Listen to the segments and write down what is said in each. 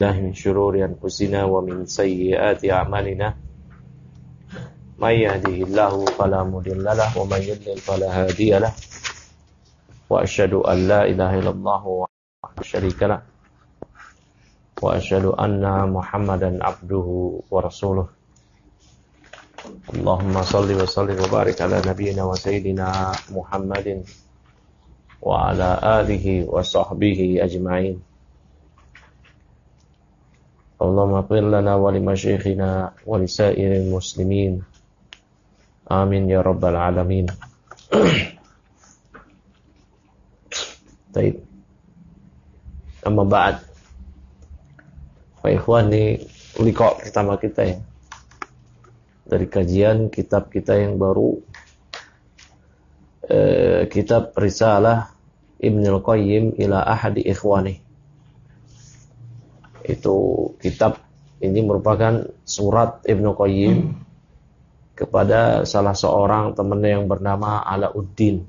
من شرور أنفسنا ومن سيئات أعمالنا من يهده الله فلا مضل له ومن يضلل فلا هادي له وأشهد أن لا إله إلا الله وحده لا شريك له وأشهد أن محمدا عبده ورسوله اللهم صل وسلم وبارك على نبينا وسيدنا محمد وعلى آله وصحبه أجمعين اللهم اغفر لنا ولمشايخنا ولسائر المسلمين آمين يا رب العالمين. Baik. Amma ba'd. Pak Ikhwan, ini liqa pertama kita ya. Dari kajian kitab kita yang baru, kitab Risalah Ibnul Qayyim ila ahadi ikhwani. Itu kitab ini merupakan surat Ibnu Qayyim kepada salah seorang temannya yang bernama Alauddin.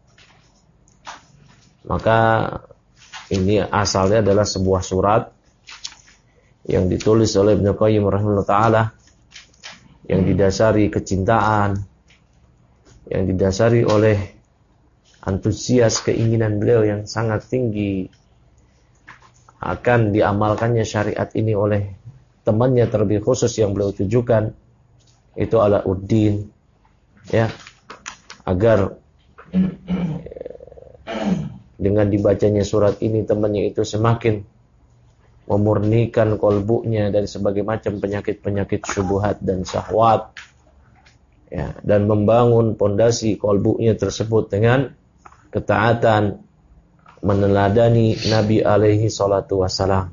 Maka ini asalnya adalah sebuah surat yang ditulis oleh Ibnu Qayyim rahimahullah ta'ala, yang didasari kecintaan, yang didasari oleh antusias keinginan beliau yang sangat tinggi akan diamalkannya syariat ini oleh temannya terlebih khusus yang beliau tujukan, itu Alauddin, ya, agar dengan dibacanya surat ini temannya itu semakin memurnikan kolbunya dari sebagai macam penyakit-penyakit syubhat dan syahwat, ya, dan membangun pondasi kolbunya tersebut dengan ketaatan, meneladani Nabi alaihi salatu wassalam.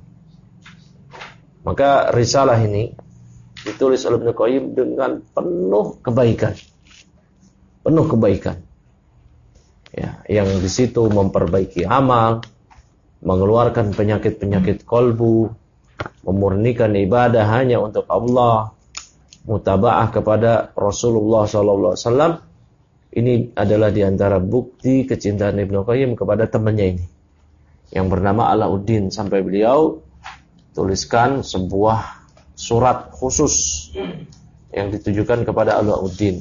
Maka risalah ini ditulis oleh Ibnu Qayyim dengan penuh kebaikan. Penuh kebaikan. Ya, yang di situ memperbaiki amal, mengeluarkan penyakit-penyakit kolbu, memurnikan ibadah hanya untuk Allah, mutaba'ah kepada Rasulullah sallallahu alaihi wasallam. Ini adalah diantara bukti kecintaan Ibnu Qayyim kepada temannya ini yang bernama Alauddin, sampai beliau tuliskan sebuah surat khusus yang ditujukan kepada Alauddin.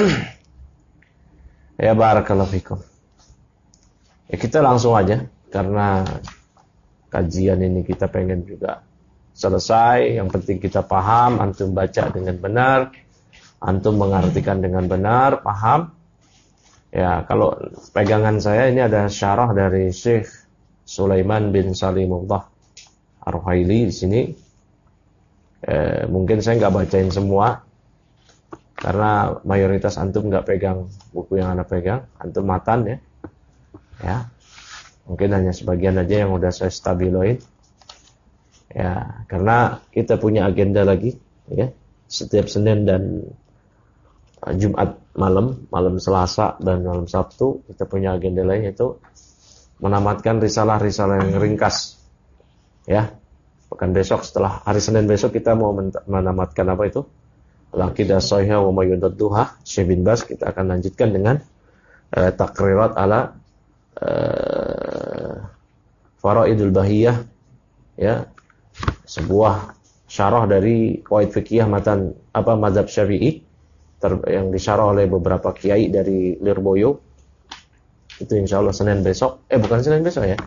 Ya barakallahu fikum. Ya, kita langsung aja karena kajian ini kita pengen juga selesai. Yang penting kita paham, antum baca dengan benar, antum mengartikan dengan benar, paham. Ya, kalau pegangan saya ini ada syarah dari Syekh Sulaiman bin Salimullah Ar-Ruhaili di sini. Mungkin saya nggak bacain semua karena mayoritas antum nggak pegang buku yang anda pegang, antum matan ya. Ya, mungkin hanya sebagian aja yang udah saya stabiloin. Ya, karena kita punya agenda lagi, ya, setiap Senin dan Jumat malam Selasa dan malam Sabtu kita punya agenda lain, yaitu menamatkan risalah-risalah yang ringkas. Ya, pekan besok setelah hari Senin besok kita mau menamatkan apa itu? Al-Aqidah Shahihah wa Mayyudadduha Syekh bin Baz. Kita akan lanjutkan dengan Taqrirat ala Faraidul Bahiyah, ya, sebuah syarah dari qawaid fikih matan mazhab Syafi'i yang disyarah oleh beberapa kiai dari Lirboyo. Itu insyaallah Senin besok. Bukan Senin besok ya.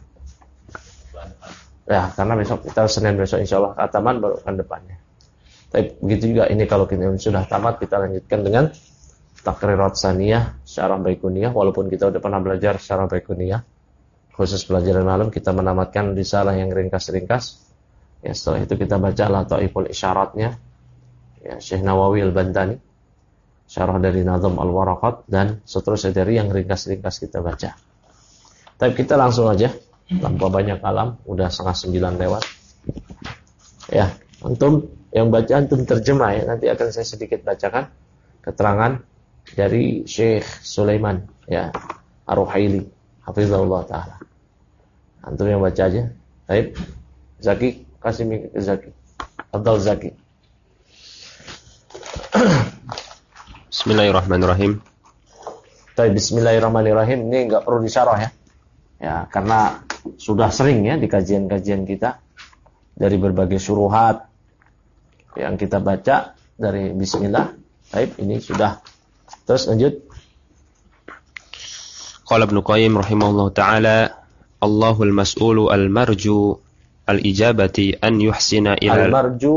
Ya, karena besok kita Senin besok insyaallah khataman baru kan depannya. Tapi begitu juga ini kalau kita sudah tamat kita lanjutkan dengan Taqrirat Saniyah Syarah Baiquniyah. Walaupun kita udah pernah belajar Syarah Baiquniyah, khusus pelajaran malam kita menamatkan risalah yang ringkas-ringkas. Ya, setelah itu kita baca Lataiful Isyaratnya, ya, Syekh Nawawi Al-Bantani, syarah dari Nazm Al-Waraqat, dan seterusnya dari yang ringkas-ringkas kita baca. Tapi kita langsung aja tanpa banyak kalam, udah 8:30 lewat. Ya, antum yang baca antum terjemah ya. Nanti akan saya sedikit bacakan keterangan dari Syekh Sulaiman, ya, Ar-Ruhaili hafizahullah taala. Antum yang baca aja. Baik. Zaki, kasih mic ke Zaki. Abdul Zaki. Bismillahirrahmanirrahim. Bismillahirrahmanirrahim. Ini enggak perlu disyarah ya. Ya, karena sudah sering ya di kajian-kajian kita. dari berbagai syuruhat yang kita baca dari bismillah. Baik, ini sudah. Terus lanjut. Qala Ibnu Qayyim rahimahullahu taala, Allahul mas'ulu al-marju al-ijabati an yuhsina ila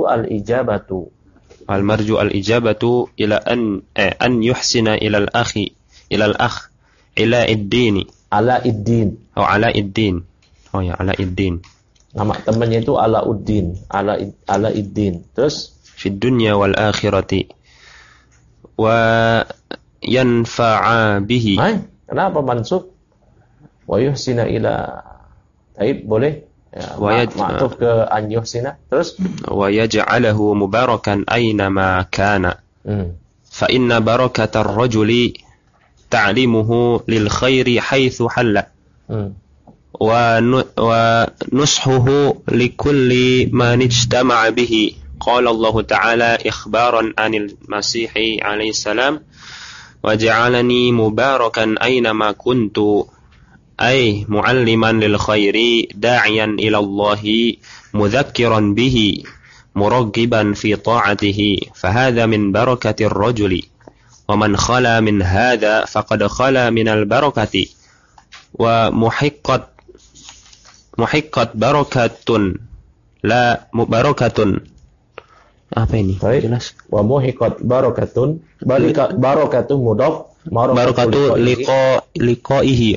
al-marju al-ijabatu ila an yuhsina ila al-akhi ila al-akh ila ad-din ala ad-din. Oh ya, ala ad-din. Nama temannya itu Alauddin, Alauddin. Terus fi dunya wal akhirati wa yanfa'a bihi. Kenapa mansub? Wa yuhsina ila. Taib boleh? Ya, ma'tuf ke an yuhsina. Terus wa yaj'alahu mubarakan aina ma kana. Fa inna barakatar rajuli ta'limuhu lil khairi haitsu halla. Wa nushuhu likulli man ijtama'a bihi. Qala Allah Ta'ala ikhbaran 'anil Masih alaihi salam waj'alani mubarakan aynama kuntu ay mualliman lil khairi da'iyan ila Allah mudhakkiran bihi muraggiban fi ta'atihi fahadha min barakatir rajuli wa man khala min hadha faqad khala min al barakati wa muhiqqat barakatun la mubarakatun. Apa ini? Jelas. Wa muhiqat barakatun, barakatun mudhaf, barakatu liqaihi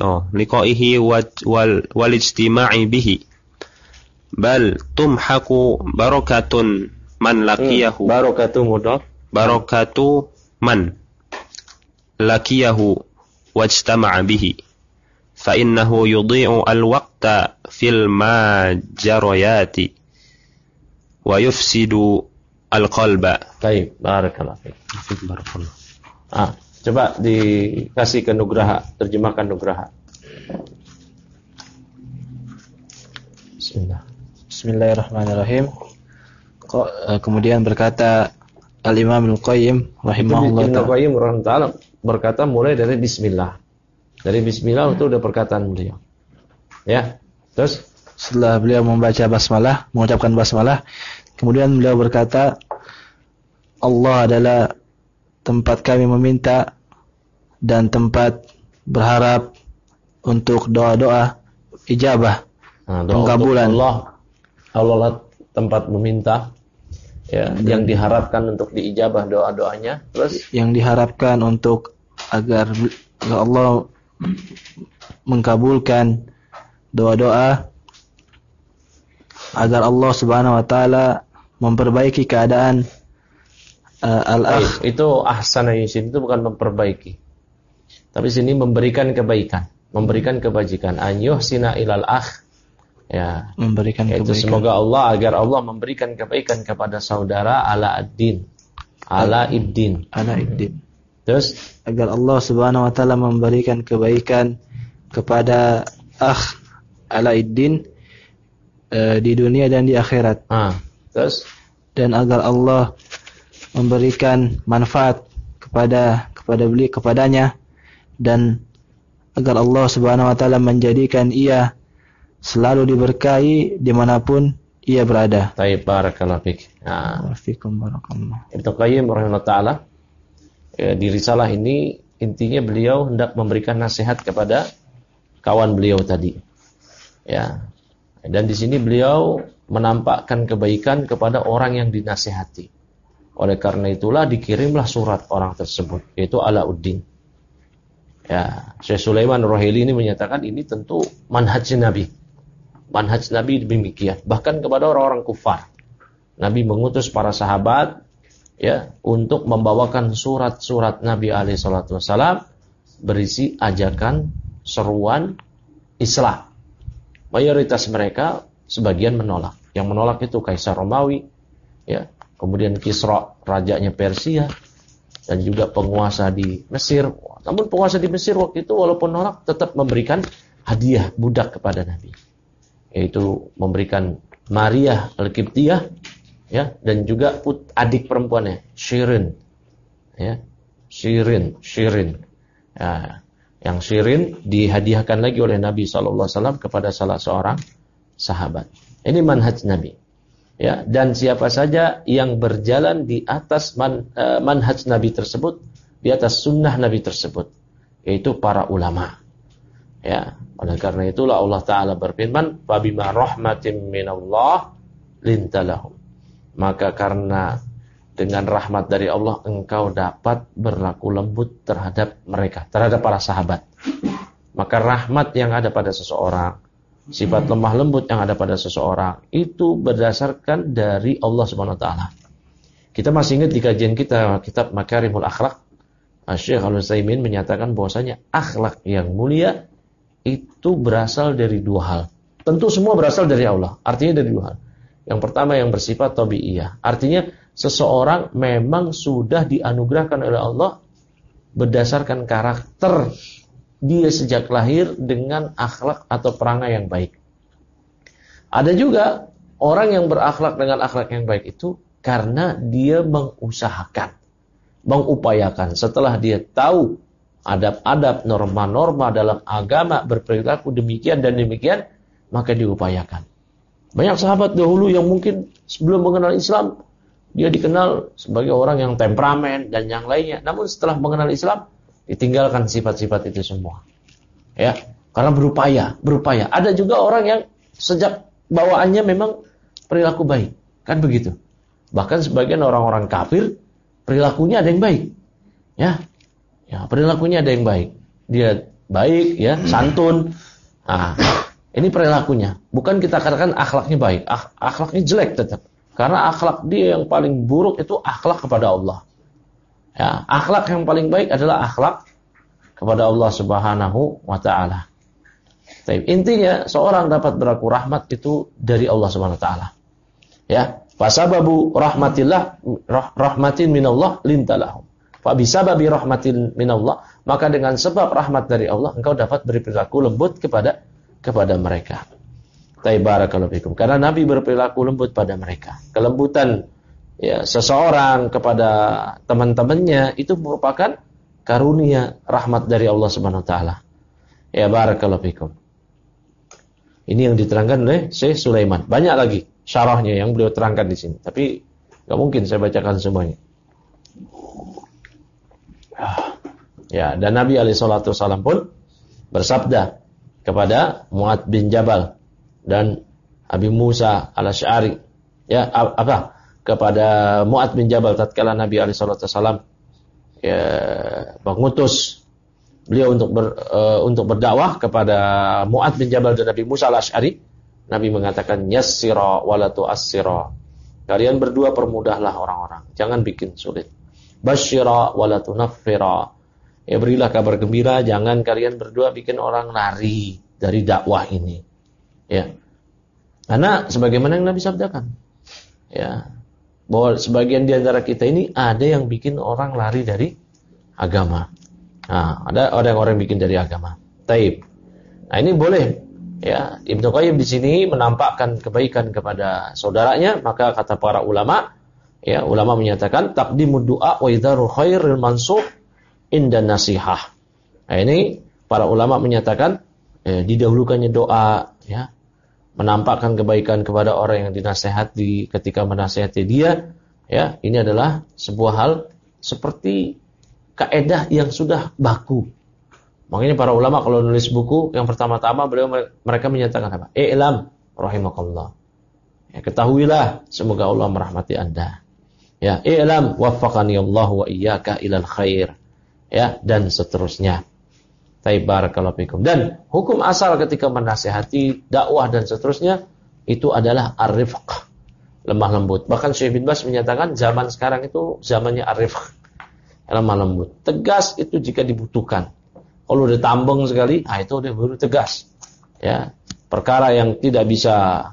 wal ijtima'i bihi. Bal tumhaku barakatun man laqiyahu. Barakatu mudhaf, barakatu man laqiyahu wajtama'a bihi. Fa innahu yudhi'u al-waqta fil majarayati wa yufsidu al-qalba. Baik, barakallahu fiik. Coba dikasih ke Nugraha, terjemahkan Nugraha. Bismillahirrahmanirrahim. Kemudian berkata Al-Imam Ibnu Qayyim rahimahullah ta'ala. Ibnu Qayyim rahimahullah berkata mulai dari bismillah. Dari bismillah itu udah perkataan beliau. Ya. Terus setelah beliau membaca basmalah, mengucapkan basmalah, kemudian beliau berkata, Allah adalah tempat kami meminta dan tempat berharap untuk doa-doa ijabah, pengkabulan. Allah tempat meminta, ya, yang diharapkan untuk diijabah doa-doanya. Terus yang diharapkan untuk agar Allah mengkabulkan doa-doa, agar Allah Subhanahu wa taala memperbaiki keadaan al-akh. Itu ahsana yusin, itu bukan memperbaiki. Tapi sini memberikan kebaikan, memberikan kebajikan. An yuhsina ilal akh. Ya, memberikan kebaikan. Semoga Allah agar Allah memberikan kebaikan kepada saudara Alauddin. Terus agar Allah Subhanahu wa taala memberikan kebaikan kepada akh Alauddin di dunia dan di akhirat. Terus dan agar Allah memberikan manfaat kepadanya dan agar Allah Subhanahu wa taala menjadikan ia selalu diberkahi dimanapun ia berada. Baik, barakallahu fiik. Wafikum barakallah. Ibnu Qayyim rahimahullah taala, di risalah ini intinya beliau hendak memberikan nasihat kepada kawan beliau tadi. Ya. Dan di sini beliau menampakkan kebaikan kepada orang yang dinasihati. Oleh karena itulah dikirimlah surat orang tersebut, yaitu Alauddin. Ya, Syekh Sulaiman Rohaili ini menyatakan ini tentu manhaj Nabi. Manhaj Nabi demikian, bahkan kepada orang-orang kufar. Nabi mengutus para sahabat ya untuk membawakan surat-surat Nabi alaihi salatu wasallam berisi ajakan, seruan Islam. Mayoritas mereka sebagian menolak. Yang menolak itu Kaisar Romawi, ya, kemudian Kisra, rajanya Persia, dan juga penguasa di Mesir. Namun penguasa di Mesir waktu itu walaupun nolak tetap memberikan hadiah budak kepada Nabi, yaitu memberikan Maria Al-Qibtiyah, ya, dan juga adik perempuannya Shirin, ya, Shirin, ya. Yang Shirin dihadiahkan lagi oleh Nabi SAW kepada salah seorang sahabat. Ini manhaj Nabi. Ya, dan siapa saja yang berjalan di atas manhaj Nabi tersebut, di atas sunnah Nabi tersebut, yaitu para ulama. Ya, oleh karena itulah Allah Ta'ala berfirman, "Fabima rahmatin minallah lintalahum." Maka karena dengan rahmat dari Allah engkau dapat berlaku lembut terhadap mereka, terhadap para sahabat. Maka rahmat yang ada pada seseorang, sifat lemah lembut yang ada pada seseorang, itu berdasarkan dari Allah Subhanahu wa taala. Kita masih ingat di kajian kita kitab Makarimul Akhlak, Syekh Al-Utsaimin menyatakan bahwasanya akhlak yang mulia itu berasal dari dua hal. Tentu semua berasal dari Allah, artinya dari dua hal. Yang pertama yang bersifat tabi'iyah, artinya seseorang memang sudah dianugerahkan oleh Allah berdasarkan karakter dia sejak lahir dengan akhlak atau perangai yang baik. Ada juga orang yang berakhlak dengan akhlak yang baik itu karena dia mengusahakan, mengupayakan. Setelah dia tahu adab-adab, norma-norma dalam agama berperilaku demikian dan demikian, maka diupayakan. Banyak sahabat dahulu yang mungkin sebelum mengenal Islam, dia dikenal sebagai orang yang temperamen dan yang lainnya. Namun setelah mengenal Islam, ditinggalkan sifat-sifat itu semua. Ya, karena berupaya. Ada juga orang yang sejak bawaannya memang perilaku baik. Kan begitu. Bahkan sebagian orang-orang kafir, perilakunya ada yang baik. Ya, perilakunya ada yang baik. Dia baik, ya, santun. Nah, ini perilakunya. Bukan kita katakan akhlaknya baik. Akhlaknya jelek tetap. Karena akhlak dia yang paling buruk itu akhlak kepada Allah. Ya, akhlak yang paling baik adalah akhlak kepada Allah Subhanahu wa taala. Intinya seorang dapat berlaku rahmat itu dari Allah Subhanahu wa taala. Ya, fasababu rahmatin minallah lintalahum. Fa bisababi rahmatin minallah, maka dengan sebab rahmat dari Allah engkau dapat berperilaku lembut kepada mereka. Barakallahu fikum. Karena Nabi berperilaku lembut pada mereka. Kelembutan ya seseorang kepada teman-temannya itu merupakan karunia rahmat dari Allah Subhanahu wa taala. Ya, barakallahu fikum. Ini yang diterangkan oleh Syekh Sulaiman. Banyak lagi syarahnya yang beliau terangkan di sini, tapi enggak mungkin saya bacakan semuanya. Ya, dan Nabi alaihi salatu wasallam pun bersabda kepada Mu'adz bin Jabal dan Abi Musa al-Asy'ari, ya, kepada Mu'adz bin Jabal tatkala Nabi alaihi salatu wasallam ya mengutus beliau untuk berdakwah kepada Mu'adz bin Jabal dan Nabi Musa al-Asy'ari. Nabi mengatakan yassira wa la tu'assira. Kalian berdua permudahlah orang-orang, jangan bikin sulit. Basyira wa la tunaffira. Ya, berilah kabar gembira, jangan kalian berdua bikin orang lari dari dakwah ini. Ya. Karena sebagaimana yang Nabi sabdakan, ya, bahwa sebagian di antara kita ini ada yang bikin orang lari dari agama. Nah, ada orang yang bikin dari agama. Taib. Nah, ini boleh, ya. Ibnu Qayyim di sini menampakkan kebaikan kepada saudaranya, maka kata para ulama, ya, ulama menyatakan taqdimud du'a wa idharul khairil mansuh inda nasihah. Nah, ini para ulama menyatakan didahulukannya doa, ya, menampakkan kebaikan kepada orang yang dinasehati ketika menasehati dia, ya, ini adalah sebuah hal seperti kaidah yang sudah baku. Makanya para ulama kalau nulis buku yang pertama-tama mereka menyatakan apa? I'lam rahimakallah. Ya, ketahuilah semoga Allah merahmati Anda. Ya, i'lam waffaqani Allah wa iyyaka ilal khair. Ya, dan seterusnya. Barakallahu fikum. Dan hukum asal ketika menasihati, dakwah dan seterusnya itu adalah ar-rifq, lemah lembut. Bahkan Syekh bin Baz menyatakan zaman sekarang itu zamannya ar-rifq, lemah lembut. Tegas itu jika dibutuhkan. Kalau udah tambeng sekali, itu udah baru tegas. Ya, perkara yang tidak bisa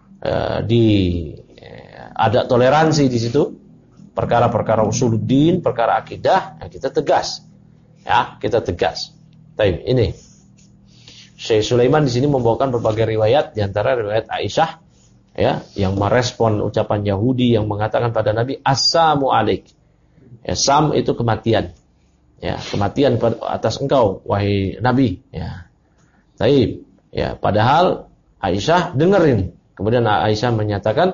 ada toleransi di situ. Perkara-perkara usuluddin, perkara akidah, ya kita tegas. Ya, kita tegas. Baik, ini Syekh Sulaiman di sini membawakan berbagai riwayat, di antara riwayat Aisyah, ya, yang merespon ucapan Yahudi yang mengatakan pada Nabi, "Assalamu alaik." Ya, sam itu kematian. Ya, kematian atas engkau wahai Nabi, ya. Baik, ya, padahal Aisyah dengerin. Kemudian Aisyah menyatakan,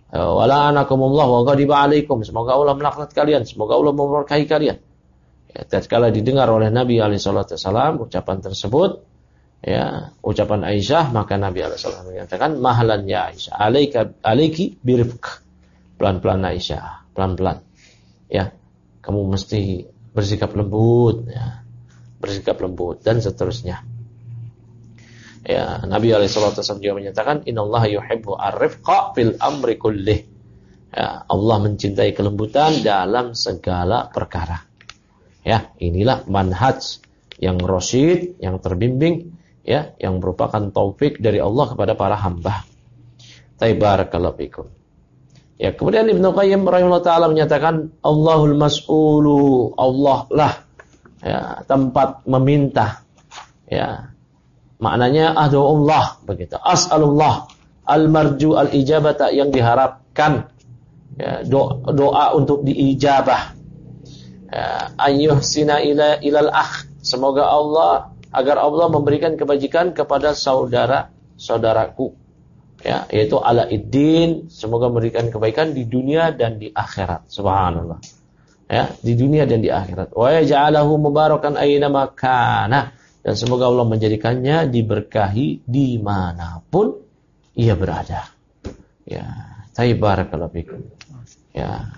Wala anakumullah wa ghadiba alaikum. Semoga Allah melaknat kalian, semoga Allah memurkai kalian. Ya, tatkala didengar oleh Nabi alaihi salatu wasallam ucapan tersebut, ya, ucapan Aisyah, maka Nabi alaihi salatu wasallam mengatakan, "Mahlan ya Aisyah, alaiki birifq." Pelan-pelan Aisyah, pelan-pelan. Ya, kamu mesti bersikap lembut, ya. Bersikap lembut dan seterusnya. Ya, Nabi alaihi salatu wasallam juga menyatakan, "Innallaha yuhibbu ar-rifqa fil amri kullih." Ya, Allah mencintai kelembutan dalam segala perkara. Ya, inilah manhaj yang rasyid, yang terbimbing, ya, yang merupakan taufik dari Allah kepada para hamba. Barakallahu fikum. Ya, kemudian Ibnu Qayyim rahimahullah taala menyatakan, Allahul mas'ulu, Allah lah, ya, tempat meminta. Ya. Maknanya Allah begitu. As'alullah al-marju al-ijabata, yang diharapkan, ya, doa untuk diijabah. Ya, ayyuhsina ilal akh, semoga Allah, agar Allah memberikan kebajikan kepada saudaraku, ya, yaitu ala iddin, semoga memberikan kebaikan di dunia dan di akhirat. Subhanallah. Ya, di dunia dan di akhirat. Wa yaj'alahu mubarakan aina ma kana, dan semoga Allah menjadikannya diberkahi dimanapun ia berada. Ya, barakallahu fikum. Ya.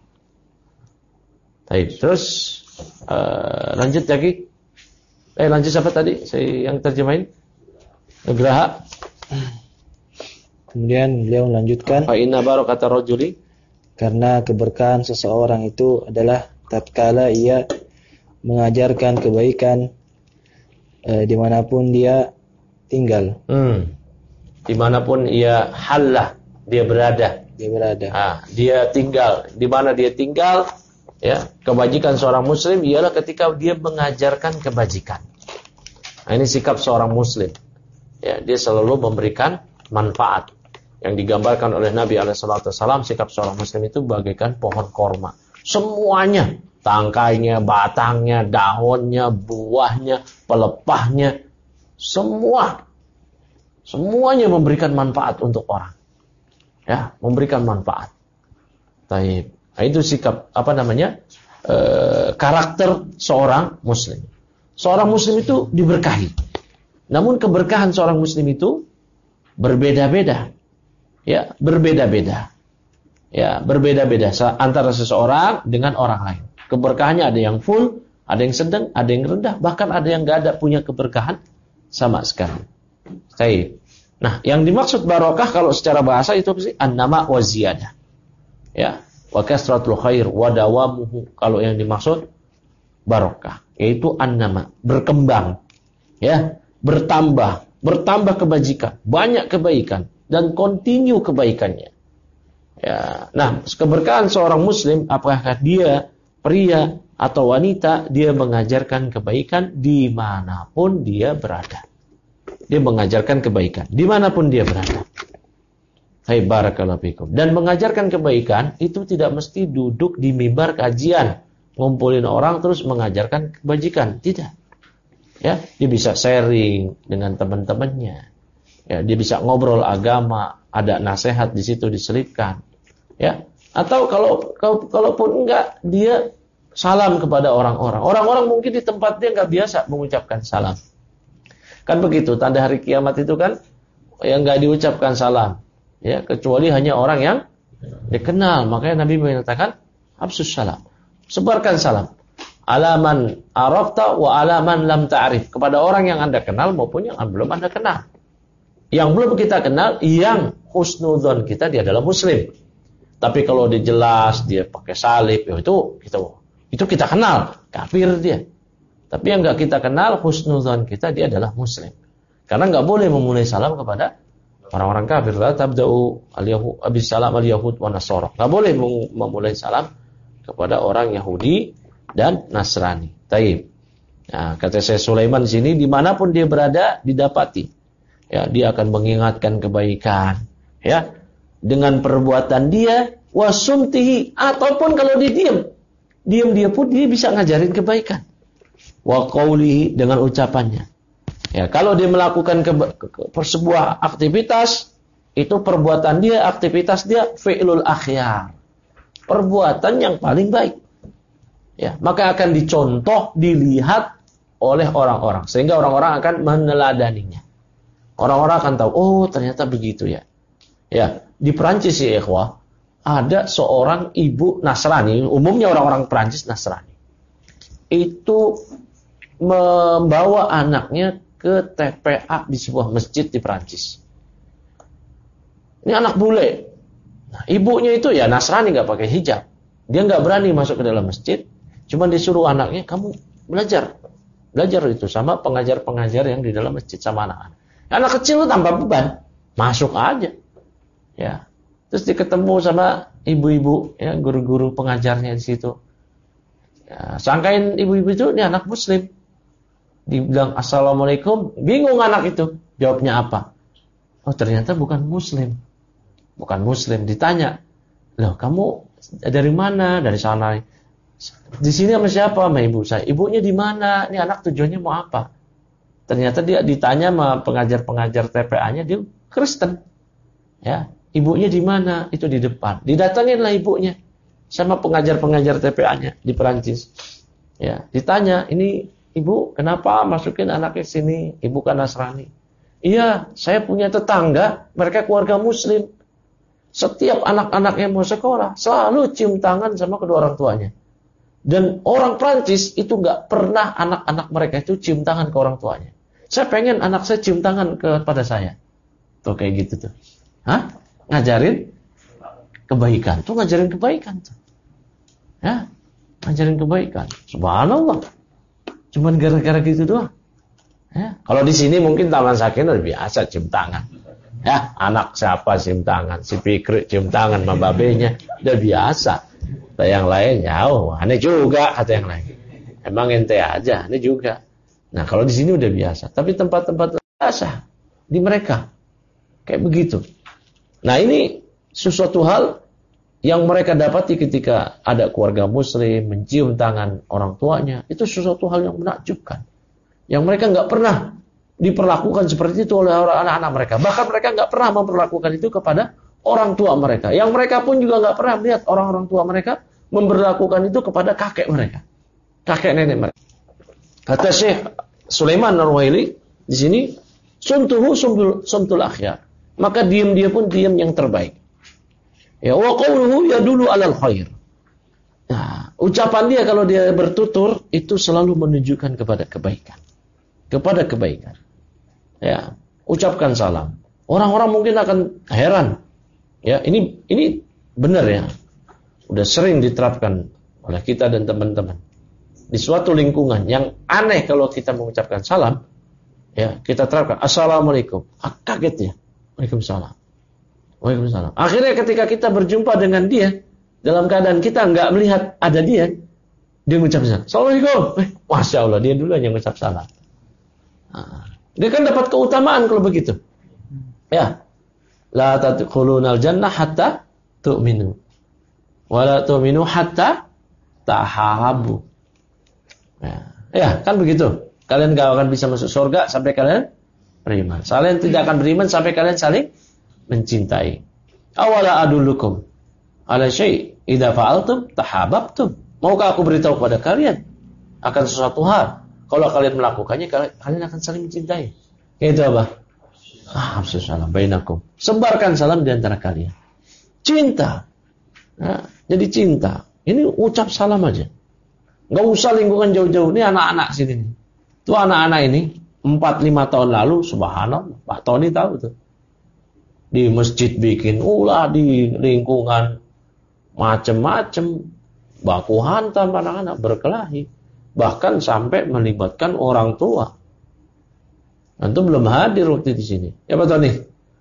Terus lanjut lagi. Lanjut siapa tadi? Saya yang terjemahin. Nugraha. Kemudian beliau melanjutkan, fa inna barakata rajuli, karena keberkahan seseorang itu adalah tatkala ia mengajarkan kebaikan dimanapun dia tinggal. Dimanapun ia halah, dia berada. Dia tinggal. Di mana dia tinggal, ya, kebajikan seorang muslim ialah ketika dia mengajarkan kebajikan. Nah, ini sikap seorang muslim. Ya, dia selalu memberikan manfaat. Yang digambarkan oleh Nabi SAW, sikap seorang muslim itu bagaikan pohon korma. Semuanya, tangkainya, batangnya, daunnya, buahnya, pelepahnya, semuanya memberikan manfaat untuk orang. Ya, memberikan manfaat. Nah, itu sikap karakter seorang muslim. Seorang muslim itu diberkahi. Namun keberkahan seorang muslim itu berbeda-beda. Ya, berbeda-beda. Ya, berbeda-beda antara seseorang dengan orang lain. Keberkahannya ada yang full, ada yang sedang, ada yang rendah, bahkan ada yang enggak ada punya keberkahan sama sekali. Nah, yang dimaksud barokah kalau secara bahasa itu apa sih? An-nama wa ziyadah. Ya, wa kasratul khair wa dawamuhu. Kalau yang dimaksud barokah yaitu an-nama, berkembang. Ya, bertambah kebajikan, banyak kebaikan dan continue kebaikannya. Ya, nah, keberkahan seorang muslim, apakah dia pria atau wanita, dia mengajarkan kebaikan dimanapun dia berada. Dia mengajarkan kebaikan dimanapun dia berada. Barakallahu fikum. Dan mengajarkan kebaikan itu tidak mesti duduk di mimbar kajian, ngumpulin orang terus mengajarkan kebajikan. Tidak. Ya, dia bisa sharing dengan teman-temannya. Ya, dia bisa ngobrol agama, ada nasihat di situ diselipkan. Ya, atau kalaupun enggak, dia salam kepada orang-orang. Orang-orang mungkin di tempat dia enggak biasa mengucapkan salam. Kan begitu, tanda hari kiamat itu kan yang enggak diucapkan salam. Ya, kecuali hanya orang yang dikenal. Makanya Nabi mengatakan absus salam. Sebarkan salam. Alaman arafta wa alaman lam ta'rif. Kepada orang yang Anda kenal maupun yang belum Anda kenal. Yang belum kita kenal, yang husnudzon kita dia adalah muslim. Tapi kalau dia jelas, dia pakai salib, ya itu kita kenal, kafir dia. Tapi yang enggak kita kenal, husnudzon kita dia adalah muslim. Karena enggak boleh memulai salam kepada orang-orang kafir. La tabda'u salam al-yahud wa nasara. Enggak boleh memulai salam kepada orang Yahudi dan Nasrani. Nah, kata saya Sulaiman di sini, dimanapun dia berada didapati. Ya, dia akan mengingatkan kebaikan. Ya, dengan perbuatan dia, wasumtihi, ataupun kalau dia diam dia pun dia bisa ngajarin kebaikan. Wa qaulihi, dengan ucapannya. Ya, kalau dia melakukan sebuah aktivitas, itu perbuatan dia, aktivitas dia fi'lul akhyar. Perbuatan yang paling baik. Ya, maka akan dicontoh, dilihat oleh orang-orang sehingga orang-orang akan meneladaninya. Orang-orang akan tahu, oh ternyata begitu ya. Ya, di Perancis ya ikhwah, ada seorang ibu Nasrani, umumnya orang-orang Perancis Nasrani. Itu membawa anaknya ke TPA di sebuah masjid di Perancis. Ini anak bule. Nah, ibunya itu ya Nasrani, nggak pakai hijab. Dia nggak berani masuk ke dalam masjid. Cuma disuruh anaknya, kamu belajar itu sama pengajar-pengajar yang di dalam masjid sama anak-anak. Anak kecil itu tanpa beban, masuk aja. Ya, terus diketemu sama ibu-ibu, ya guru-guru pengajarnya di situ. Ya, sangkain ibu-ibu itu ini anak Muslim. Dibilang assalamualaikum, bingung anak itu, jawabnya apa? Oh ternyata bukan Muslim. Ditanya, loh kamu dari mana? Dari sana. Di sini sama siapa? Sama ibu saya. Ibunya di mana? Ini anak tujuannya mau apa? Ternyata dia ditanya sama pengajar-pengajar TPA-nya, dia Kristen. Ya, ibunya di mana? Itu di depan. Didatanginlah ibunya sama pengajar-pengajar TPA-nya di Perancis. Ya, ditanya, ini ibu kenapa masukin anaknya sini? Ibu kan Nasrani. Iya, saya punya tetangga, mereka keluarga Muslim. Setiap anak-anak yang mau sekolah selalu cium tangan sama kedua orang tuanya. Dan orang Prancis itu nggak pernah anak-anak mereka itu cium tangan ke orang tuanya. Saya pengen anak saya cium tangan kepada saya. Tuh kayak gitu tuh. Hah? Ngajarin kebaikan. Tuh ngajarin kebaikan tuh. Ya, ngajarin kebaikan. Subhanallah. Cuman gara-gara gitu doang. Ya, kalau di sini mungkin Taman Sakinah biasa cium tangan. Ya, anak siapa cium tangan, si Fikri cium tangan sama babenya, udah biasa. Yang lainnya, oh aneh juga kata yang lain. Emang ente aja, aneh juga. Nah kalau di sini udah biasa. Tapi tempat-tempat biasa di mereka kayak begitu. Nah ini sesuatu hal yang mereka dapati ketika ada keluarga Muslim mencium tangan orang tuanya. Itu sesuatu hal yang menakjubkan. Yang mereka nggak pernah diperlakukan seperti itu oleh anak-anak mereka. Bahkan mereka nggak pernah memperlakukan itu kepada orang tua mereka. Yang mereka pun juga nggak pernah melihat orang-orang tua mereka memperlakukan itu kepada kakek mereka, kakek nenek mereka. Kata Syekh Sulaiman Narwaili di sini, sumtuhu sumtul akhyar. Maka diam dia pun diam yang terbaik. Ya wa qawluhu yadullu alal khair. Nah, ucapan dia kalau dia bertutur itu selalu menunjukkan kepada kebaikan. Kepada kebaikan. Ya, ucapkan salam. Orang-orang mungkin akan heran. Ya, ini benar ya. Udah sering diterapkan oleh kita dan teman-teman. Di suatu lingkungan yang aneh kalau kita mengucapkan salam, ya, kita terapkan assalamualaikum. Kaget ya. Waalaikumsalam. Waalaikumsalam. Akhirnya ketika kita berjumpa dengan dia dalam keadaan kita nggak melihat ada dia mengucapkan salam. Assalamualaikum. Masya Allah, dia dulu yang mengucap salam. Nah, dia kan dapat keutamaan kalau begitu. Ya. La tadkhulunal jannah hatta tu'minu. Wa la tu'minu hatta tahabbu. Ya, kan begitu. Kalian gak akan bisa masuk surga sampai kalian beriman. Kalian tidak akan beriman sampai kalian saling mencintai. Awala adullukum ala syai' idza fa'altum tahabbtum. Maukah aku beritahu kepada kalian akan sesuatu hal? Kalau kalian melakukannya, kalian akan saling mencintai. Itu apa? Salam bainakum. Sebarkan salam di antara kalian. Cinta. Nah, jadi cinta. Ini ucap salam aja. Enggak usah lingkungan jauh-jauh. Ini anak-anak sini. Tuh anak-anak ini 4-5 tahun lalu, subhanallah, Pak Tony tahu tuh. Di masjid bikin ulah, di lingkungan macem-macem, baku hantam anak-anak berkelahi. Bahkan sampai melibatkan orang tua. Antum belum hadir waktu di sini. Ya Pak Tony?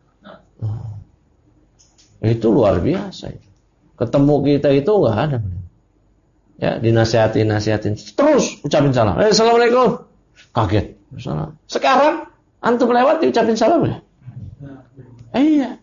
Itu luar biasa. Ketemu kita itu enggak ada. Ya, dinasihatin. Terus ucapin salam. Assalamualaikum. Kaget. Salam. Sekarang antum lewat diucapin salam ya? Iya.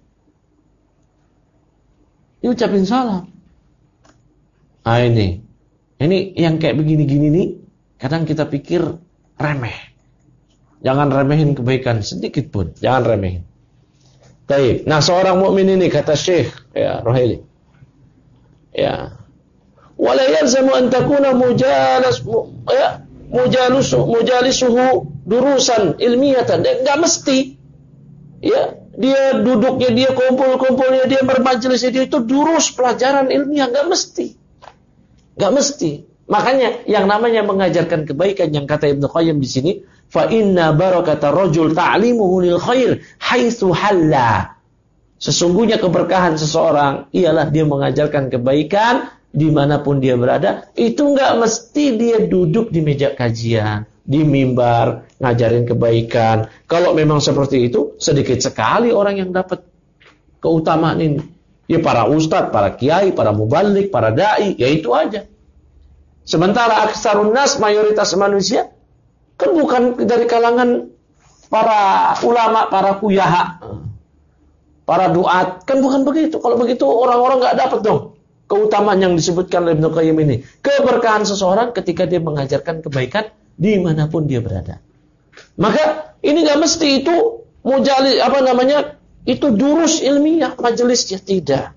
Diucapin salam. Nah ini yang kayak begini-gini nih, kadang kita pikir remeh. Jangan remehin kebaikan sedikit pun. Jangan remehin. Baik. Nah, seorang mukmin ini kata Syekh ya Rohaili. Ya. Wala yalzamu an takuna mujalisuhu durusan ilmiyatan. Enggak mesti. Ya, dia duduknya, dia kumpul-kumpulnya, dia bermajelisnya, dia itu durus pelajaran ilmiah, enggak mesti. Enggak mesti. Makanya yang namanya mengajarkan kebaikan yang kata Ibnu Qayyim di sini, fa inna barakata rajul ta'limuhu lil khair haitsu halla. Sesungguhnya keberkahan seseorang ialah dia mengajarkan kebaikan dimanapun dia berada. Itu enggak mesti dia duduk di meja kajian, di mimbar, ngajarin kebaikan. Kalau memang seperti itu, sedikit sekali orang yang dapat keutamaan ini. Ya para ustadz, para kiai, para mubalik, para da'i, ya itu aja. Sementara aksarun nas, mayoritas manusia, kan bukan dari kalangan para ulama, para kuyaha, para duat, kan bukan begitu. Kalau begitu orang-orang nggak dapat dong keutamaan yang disebutkan oleh Ibnu Qayyim ini. Keberkahan seseorang ketika dia mengajarkan kebaikan dimanapun dia berada. Maka ini nggak mesti itu mujalis itu durus ilmiah majelisnya, tidak.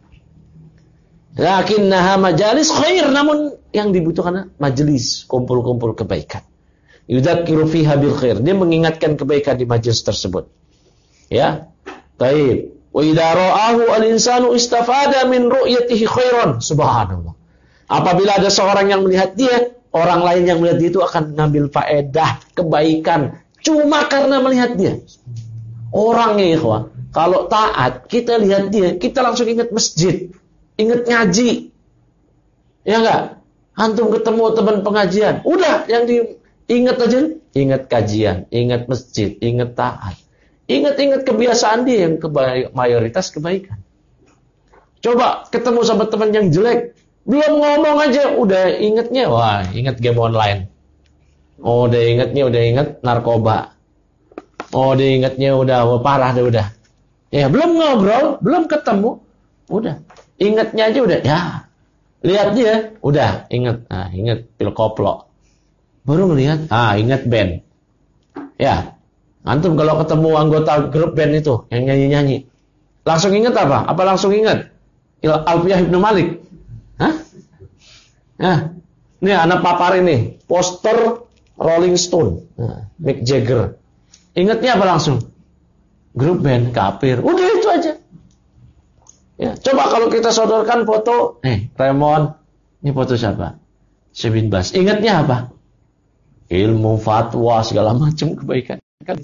Lakinnaha majalis khair, namun yang dibutuhkan majelis kumpul-kumpul kebaikan. Yudzakiru fiha bil khair, dia mengingatkan kebaikan di majelis tersebut. Ya. Baik. Wa idza ra'ahu al-insanu istafada min ru'yatihi khairan. Subhanallah. Apabila ada seorang yang melihat dia, orang lain yang melihat dia itu akan mengambil faedah kebaikan cuma karena melihat dia. Orangnya ikhwah, kalau taat kita lihat dia, kita langsung ingat masjid, ingat ngaji. Ya enggak? Antum ketemu teman pengajian, udah yang diingat aja, ingat kajian, ingat masjid, ingat taat. Ingat-ingat kebiasaan dia yang mayoritas kebaikan. Coba ketemu sama teman yang jelek, belum ngomong aja udah ingatnya, wah ingat game online. Oh udah ingat narkoba. Oh udah ingatnya udah parah deh udah. Ya belum ngobrol, belum ketemu, udah ingatnya aja udah ya. Lihat dia, udah ingat, ingat pil koplo. Baru ngelihat, ingat band. Ya. Antum kalau ketemu anggota grup band itu yang nyanyi-nyanyi, langsung ingat apa? Apa langsung ingat? Alfiyah Ibnu Malik. Hah? Nah, ini anak papar ini, poster Rolling Stone, Mick Jagger. Ingatnya apa langsung? Grup band kafir. Udah itu aja. Ya, coba kalau kita sodorkan foto, Raymond, ini foto siapa? Syekh Bas. Ingatnya apa? Ilmu, fatwa, segala macam kebaikan.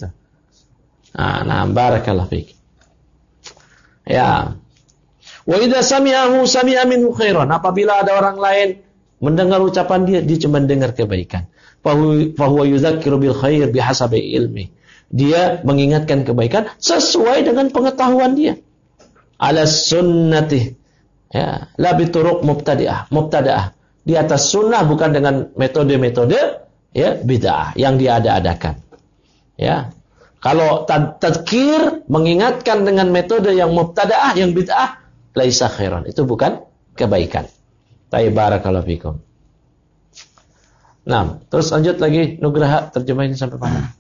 Nah, barakallahu fiik. Ya. Wa idza sami'ahu sami'a minhu khairan. Apabila ada orang lain mendengar ucapan dia cuma dengar kebaikan. Fa huwa yudzakiru bil khair bihasabi ilmi. Dia mengingatkan kebaikan sesuai dengan pengetahuan dia. Ala sunnati. Ya, la bituruq mubtadi'ah. Di atas sunnah, bukan dengan metode-metode ya bid'ah yang diada-adakan. Ya. Kalau tadzkir mengingatkan dengan metode yang mubtada'ah, yang bid'ah, laisa khairan. Itu bukan kebaikan. Barakallahu fikum. Nah, terus lanjut lagi Nugraha, terjemahin sampai mana?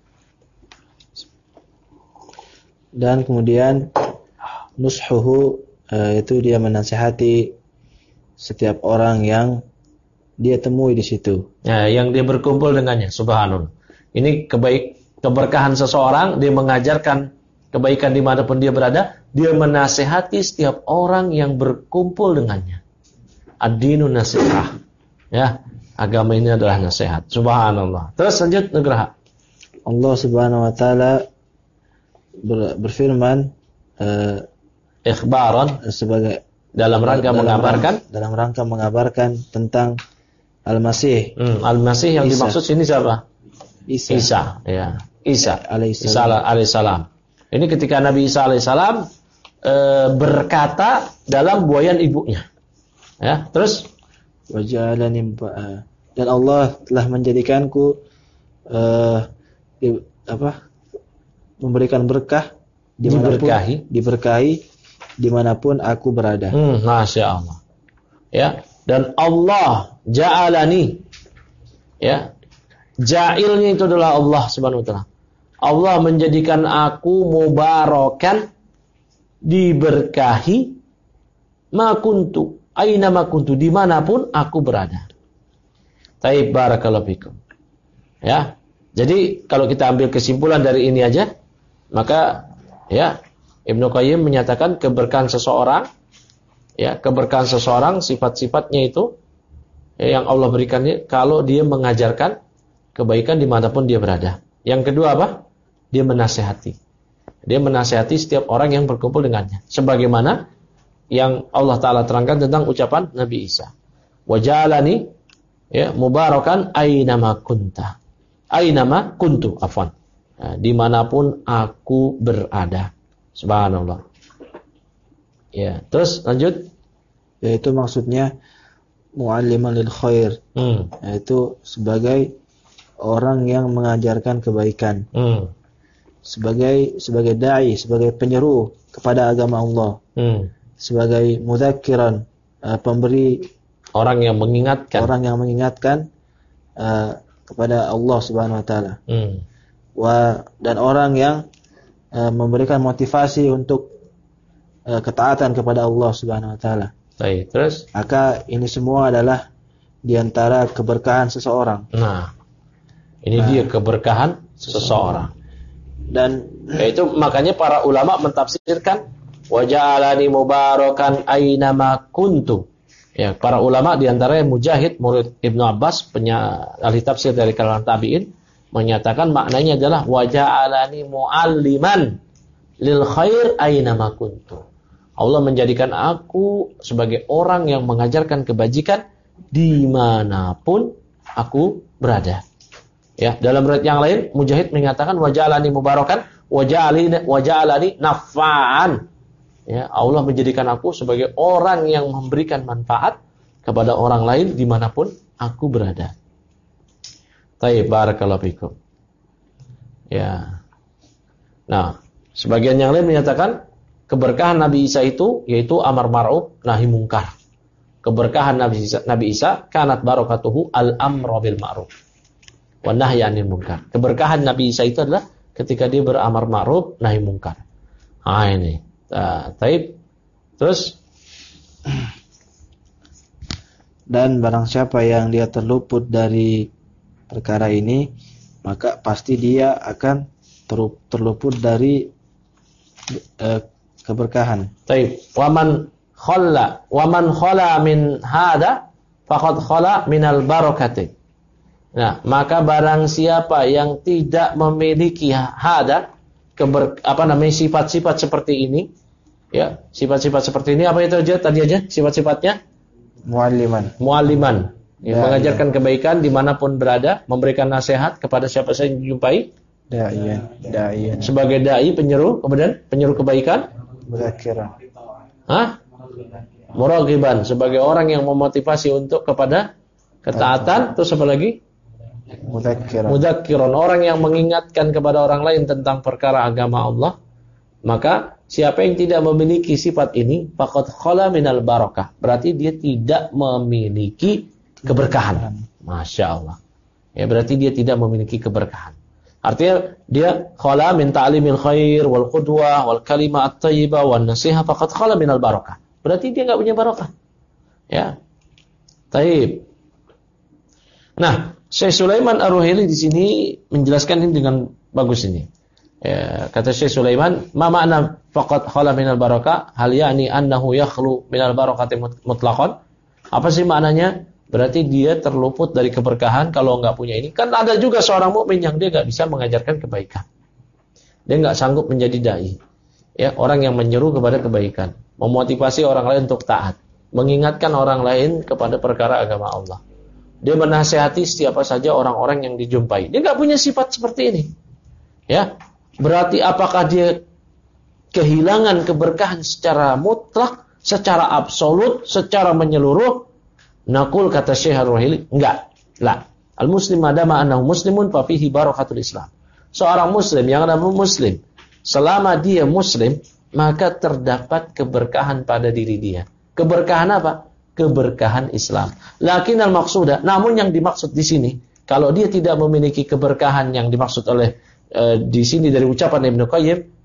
Dan kemudian nushuhu, itu dia menasihati setiap orang yang dia temui di situ. Ya, yang dia berkumpul dengannya, subhanallah. Ini keberkahan seseorang, dia mengajarkan kebaikan dimanapun dia berada, dia menasihati setiap orang yang berkumpul dengannya. Ad-dinu nasihah. Ya, agama ini adalah nasihat. Subhanallah. Terus lanjut Nugraha. Allah Subhanahu wa taala berfirman ikhbaran, sebagai dalam rangka mengabarkan tentang Al-Masih. Al-Masih yang Isa. Dimaksud sini siapa? Isa. Ya. Isa alaihissalam. Ini ketika Nabi Isa alaihissalam berkata dalam buayan ibunya. Ya, terus dan Allah telah menjadikanku memberikan berkah diberkahi dimanapun aku berada. Masya Allah. Ya, dan Allah ja'alani. Ya, ja'ilnya itu adalah Allah Subhanahu wa taala. Allah menjadikan aku mubarakan diberkahi ma kuntu, aina ma kuntu, dimanapun aku berada. Taib, barakallahu fikum. Ya. Jadi kalau kita ambil kesimpulan dari ini aja, maka ya Ibnu Qayyim menyatakan keberkahan seseorang, ya, keberkahan seseorang sifat-sifatnya itu ya, yang Allah berikannya kalau dia mengajarkan kebaikan dimanapun dia berada. Yang kedua apa? Dia menasehati. Dia menasehati setiap orang yang berkumpul dengannya. Sebagaimana yang Allah Ta'ala terangkan tentang ucapan Nabi Isa. Wajalani ya, mubarakan aynama kunta. Aynama kuntu, afwan. Nah, dimanapun aku berada. Subhanallah. Ya, terus lanjut. Yaitu maksudnya mu'alliman lil khair. Yaitu sebagai orang yang mengajarkan kebaikan. Sebagai dai, sebagai penyeru kepada agama Allah. Sebagai mudzakiran, pemberi, orang yang mengingatkan kepada Allah Subhanahu wa taala. Dan orang yang memberikan motivasi untuk ketaatan kepada Allah Subhanahu wa taala. Baik, terus maka ini semua adalah di antara keberkahan seseorang. Nah, ini dia keberkahan seseorang. Dan yaitu makanya para ulama mentafsirkan wa ja'alani mubarakan aynama kuntu. Ya, para ulama di antaranya Mujahid, murid Ibnu Abbas, ahli tafsir dari kalangan tabi'in, menyatakan maknanya adalah wa ja'alani mu'alliman lil khair aynama kuntu. Allah menjadikan aku sebagai orang yang mengajarkan kebajikan dimanapun aku berada. Ya, dalam riwayat yang lain Mujahid mengatakan wa ja'alani mubarakan wa ja'alani nafa'an. Ya, Allah menjadikan aku sebagai orang yang memberikan manfaat kepada orang lain dimanapun aku berada. Taib, barakallahu fikum. Ya. Nah, sebagian yang lain menyatakan keberkahan Nabi Isa itu yaitu amar ma'ruf nahi mungkar. Keberkahan Nabi Isa kanat barakatuhu al-amru bil ma'ruf wa nahyi 'anil munkar. Keberkahan Nabi Isa itu adalah ketika dia beramar ma'ruf nahi mungkar. Ah, ini. Taib. Terus dan barang siapa yang dia terluput dari perkara ini, maka pasti dia akan terluput dari keberkahan. Taib. Waman khala min hada faqad khala minal barakati. Nah, maka barang siapa yang tidak memiliki hada, sifat-sifat seperti ini, ya, sifat-sifat seperti ini apa itu aja tadi aja sifat-sifatnya? Mualliman, ya, mengajarkan kebaikan dimanapun berada, memberikan nasihat kepada siapa saja yang dijumpai. Da'iyan. Sebagai dai, penyeru, kemudian penyeru kebaikan. Mudzakiran. Muraqiban, sebagai orang yang memotivasi untuk kepada ketaatan. Terus apa lagi? Mudzakiran, orang yang mengingatkan kepada orang lain tentang perkara agama Allah. Maka siapa yang tidak memiliki sifat ini faqad khala minal barakah, berarti dia tidak memiliki keberkahan. Masya Allah. Ya, berarti dia tidak memiliki keberkahan. Artinya dia khala min ta'limil khair wal qudwah wal kalimah at-thayyibah wan nasihah faqad khala minal barakah. Berarti dia enggak punya barakah. Ya. Taib. Nah, Syekh Sulaiman Ar-Ruhaili di sini menjelaskan ini dengan bagus ini. Ya, kata Syekh Sulaiman, ma makna faqad khala minal barakah? Hal ya'ni annahu yakhlu minal barakati mutlaqan? Apa sih maknanya? Berarti dia terluput dari keberkahan kalau enggak punya ini. Kan ada juga seorang mukmin yang dia enggak bisa mengajarkan kebaikan. Dia enggak sanggup menjadi dai. Ya, orang yang menyeru kepada kebaikan, memotivasi orang lain untuk taat, mengingatkan orang lain kepada perkara agama Allah. Dia menasihati siapa saja orang-orang yang dijumpai. Dia enggak punya sifat seperti ini. Ya. Berarti apakah dia kehilangan keberkahan secara mutlak, secara absolut, secara menyeluruh? Naqul, kata Syekh Ar-Ruhaili, enggak. La. Al-muslim madama annahu muslimun fa fihi barakatul Islam. Seorang muslim yang namanya muslim, selama dia muslim, maka terdapat keberkahan pada diri dia. Keberkahan apa? Keberkahan Islam. Lakin al-maqsuda, namun yang dimaksud di sini, kalau dia tidak memiliki keberkahan yang dimaksud oleh di sini dari ucapan Ibnu Qayyim,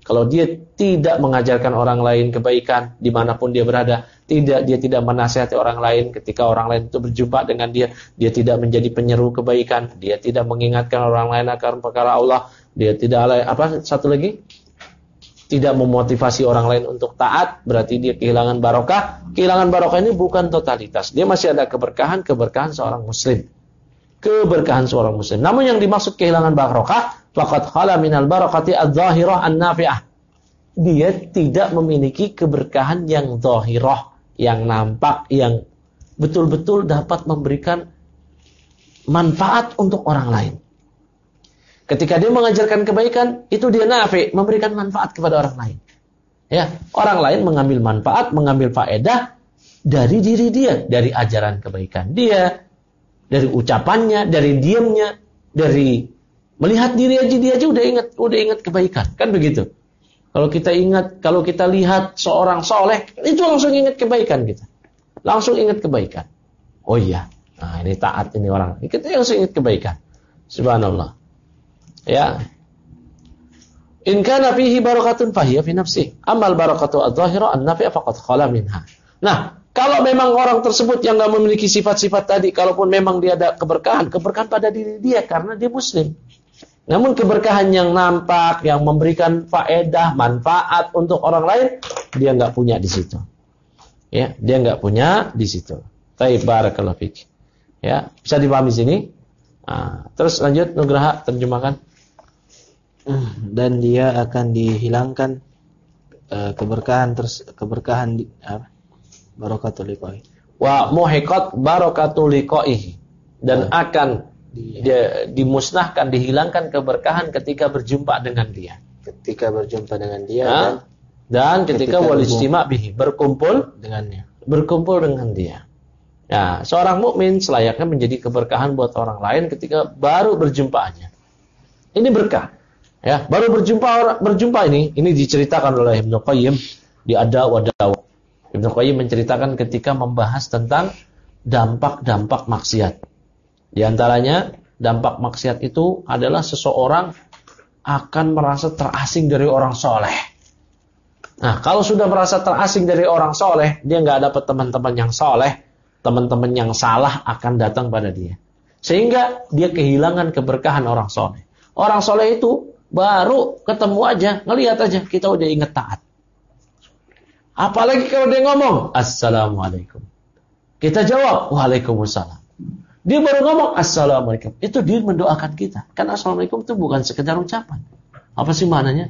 Kalau dia tidak mengajarkan orang lain kebaikan dimanapun dia berada, dia tidak menasihati orang lain ketika orang lain itu berjumpa dengan dia tidak menjadi penyeru kebaikan, dia tidak mengingatkan orang lain akan perkara Allah, dia tidak satu lagi, tidak memotivasi orang lain untuk taat, berarti dia kehilangan barokah. Kehilangan barokah ini bukan totalitas, dia masih ada keberkahan seorang muslim. Keberkahan seorang muslim. Namun yang dimaksud kehilangan barokah, faqad khala minal barakati adz-dzahirah an-nafi'ah. Dia tidak memiliki keberkahan yang zahirah, yang nampak, yang betul-betul dapat memberikan manfaat untuk orang lain. Ketika dia mengajarkan kebaikan, itu dia nafi', memberikan manfaat kepada orang lain. Ya, orang lain mengambil manfaat, mengambil faedah dari diri dia, dari ajaran kebaikan dia, dari ucapannya, dari diamnya, dari melihat dia aja udah ingat kebaikan, kan begitu. Kalau kita lihat seorang soleh, itu langsung ingat kebaikan kita, langsung ingat kebaikan. Oh iya, nah ini taat ini orang, kita langsung ingat kebaikan. Subhanallah. Ya. In kana fihi barakatun fahiya fi nafsi, amal barakatu adz-dzahira an-nafi'a faqad khala minha. Nah, kalau memang orang tersebut yang tidak memiliki sifat-sifat tadi, kalaupun memang dia ada keberkahan pada diri dia karena dia muslim. Namun keberkahan yang nampak, yang memberikan faedah, manfaat untuk orang lain, dia nggak punya di situ. Ya, dia nggak punya di situ. Baik, barakallahu fik. Ya, bisa dipahami sini? Nah, terus lanjut Nugraha terjemahkan. Dan dia akan dihilangkan keberkahan barakatul liqa'i. Wa muhiqat barakatul liqa'ihi. Dan akan dimusnahkan, dihilangkan keberkahan ketika berjumpa dengan dia. Ketika berjumpa dengan dia dan ketika wal istima' bihi, berkumpul dengan dia. Ya, seorang mukmin selayaknya menjadi keberkahan buat orang lain ketika baru berjumpaannya. Ini berkah. Ya, baru berjumpa ini diceritakan oleh Ibnu Qayyim di Ad-Da' wa Dawa. Ibnu Qayyim menceritakan ketika membahas tentang dampak-dampak maksiat. Di antaranya, dampak maksiat itu adalah seseorang akan merasa terasing dari orang soleh. Nah, kalau sudah merasa terasing dari orang soleh, dia nggak dapat teman-teman yang soleh, teman-teman yang salah akan datang pada dia. Sehingga dia kehilangan keberkahan orang soleh. Orang soleh itu baru ketemu aja, ngelihat aja, kita udah ingat taat. Apalagi kalau dia ngomong, Assalamualaikum. Kita jawab, Waalaikumsalam. Dia baru ngomong, Assalamualaikum. Itu dia mendoakan kita. Kan Assalamualaikum itu bukan sekedar ucapan. Apa sih maknanya?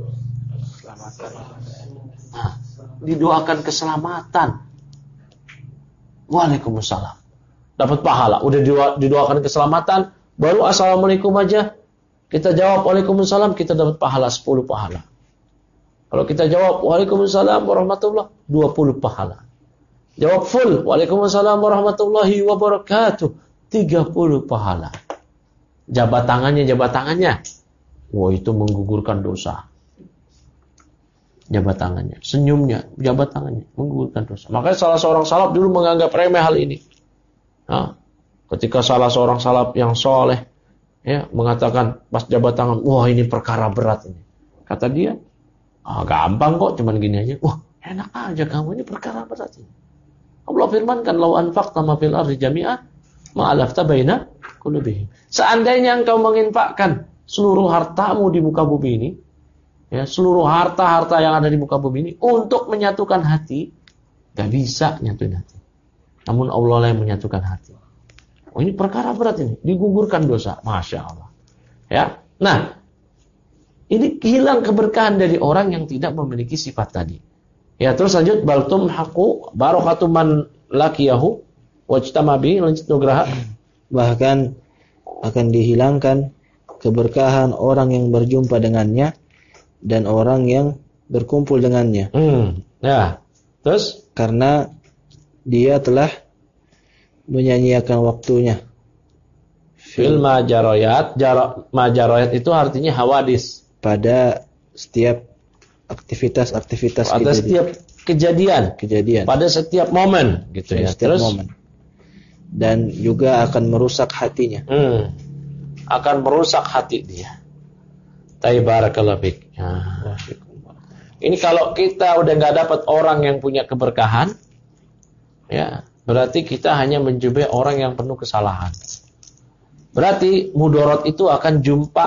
Nah, didoakan keselamatan. Waalaikumsalam. Dapat pahala. Udah didoakan keselamatan, baru Assalamualaikum aja, kita jawab Waalaikumsalam, kita dapat pahala 10 pahala. Kalau kita jawab Waalaikumsalam warahmatullahi, 20 pahala. Jawab full Waalaikumsalam warahmatullahi wabarakatuh, 30 pahala. Jabat tangannya. Wah, itu menggugurkan dosa. Jabat tangannya, senyumnya, jabat tangannya, menggugurkan dosa. Makanya salah seorang salaf dulu menganggap remeh hal ini. Nah, ketika salah seorang salaf yang soleh, ya, mengatakan pas jabat tangan, wah ini perkara berat ini. Kata dia, gampang kok, cuman gini aja. Wah, enak aja kamu, ini perkara berat ini. Allah firmankan, "Lau anfaqta ma fil ardi jami'an ma alafta baina qulubihim." Seandainya engkau menginfakkan seluruh hartamu di muka bumi ini, ya, seluruh harta-harta yang ada di muka bumi ini untuk menyatukan hati, gak bisa nyatuin hati. Namun Allah lah yang menyatukan hati. Oh, ini perkara berat ini, digugurkan dosa. Masya Allah. Ya, nah, ini hilang keberkahan dari orang yang tidak memiliki sifat tadi. Ya, terus lanjut, baltum haqu barakatu man laqiyahu wajtamabi, lanjut Nugraha. Bahkan akan dihilangkan keberkahan orang yang berjumpa dengannya dan orang yang berkumpul dengannya. Ya, terus karena dia telah menyanyiakan waktunya. Fil majarayat, majarayat itu artinya hawadis. Pada setiap aktivitas pada setiap kejadian, pada setiap momen, gitu ya. Setiap momen. Dan juga akan merusak hatinya. Akan merusak hati dia. Barakallahu fik. Nah, ini kalau kita udah nggak dapat orang yang punya keberkahan, ya berarti kita hanya menjumpai orang yang penuh kesalahan. Berarti mudarat itu akan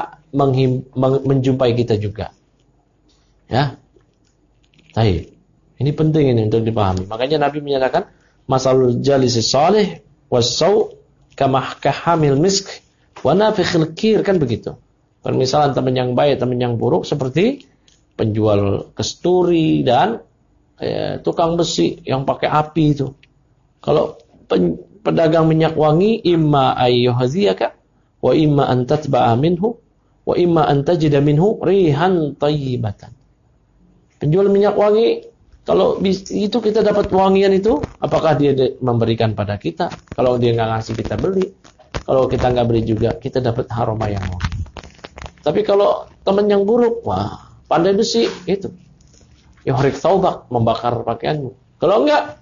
menjumpai kita juga. Ya. Baik. Ini penting ini untuk dipahami. Makanya Nabi menyatakan masalul jalisi salih was-saw kama kahamil misk wa nafikhil kir, kan begitu. Permisalan teman yang baik, teman yang buruk seperti penjual kesturi dan tukang besi yang pakai api itu. Kalau pedagang minyak wangi, imma ayyuhziyaka wa imma an tatba'a minhu wa imma an tajida minhu rihan thayyibatan. Penjual minyak wangi, kalau itu kita dapat wangian itu, apakah dia memberikan pada kita? Kalau dia nggak ngasih, kita beli. Kalau kita nggak beli juga, kita dapat aroma yang wangi. Tapi kalau teman yang buruk, wah, pandai besi itu, yuhrik thawbak, membakar pakaianmu. Kalau enggak,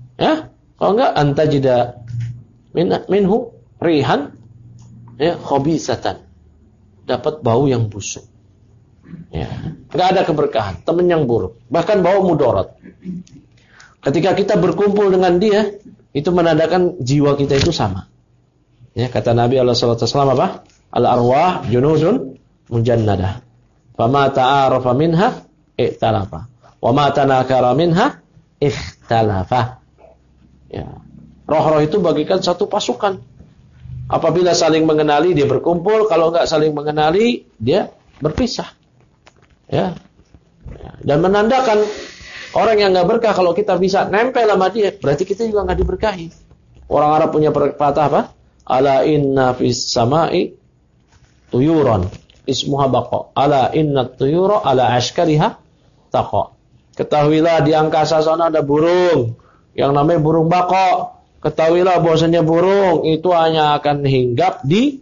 antajida minhu rihan khabisatan, dapat bau yang busuk. Ya, nggak ada keberkahan, teman yang buruk, bahkan bau mudarat. Ketika kita berkumpul dengan dia, itu menandakan jiwa kita itu sama. Ya, kata Nabi SAW apa? Al-arwah junuzun mujannadah. Fama ta'arafa minha ikhtalafa, wa ma tanakara minha ikhtalafa. Ya. Roh-roh itu bagikan satu pasukan. Apabila saling mengenali, dia berkumpul. Kalau enggak saling mengenali, dia berpisah. Ya. Dan menandakan orang yang enggak berkah, kalau kita bisa nempel sama dia, berarti kita juga enggak diberkahi. Orang Arab punya perkata apa? Ala inna fis sama'i tuyuran ismuha baqa. Ala inna tuyura ala ashkariha taqa. Ketahuilah di angkasa sana ada burung yang namanya burung baqa. Ketahuilah bahwasanya burung itu hanya akan hinggap di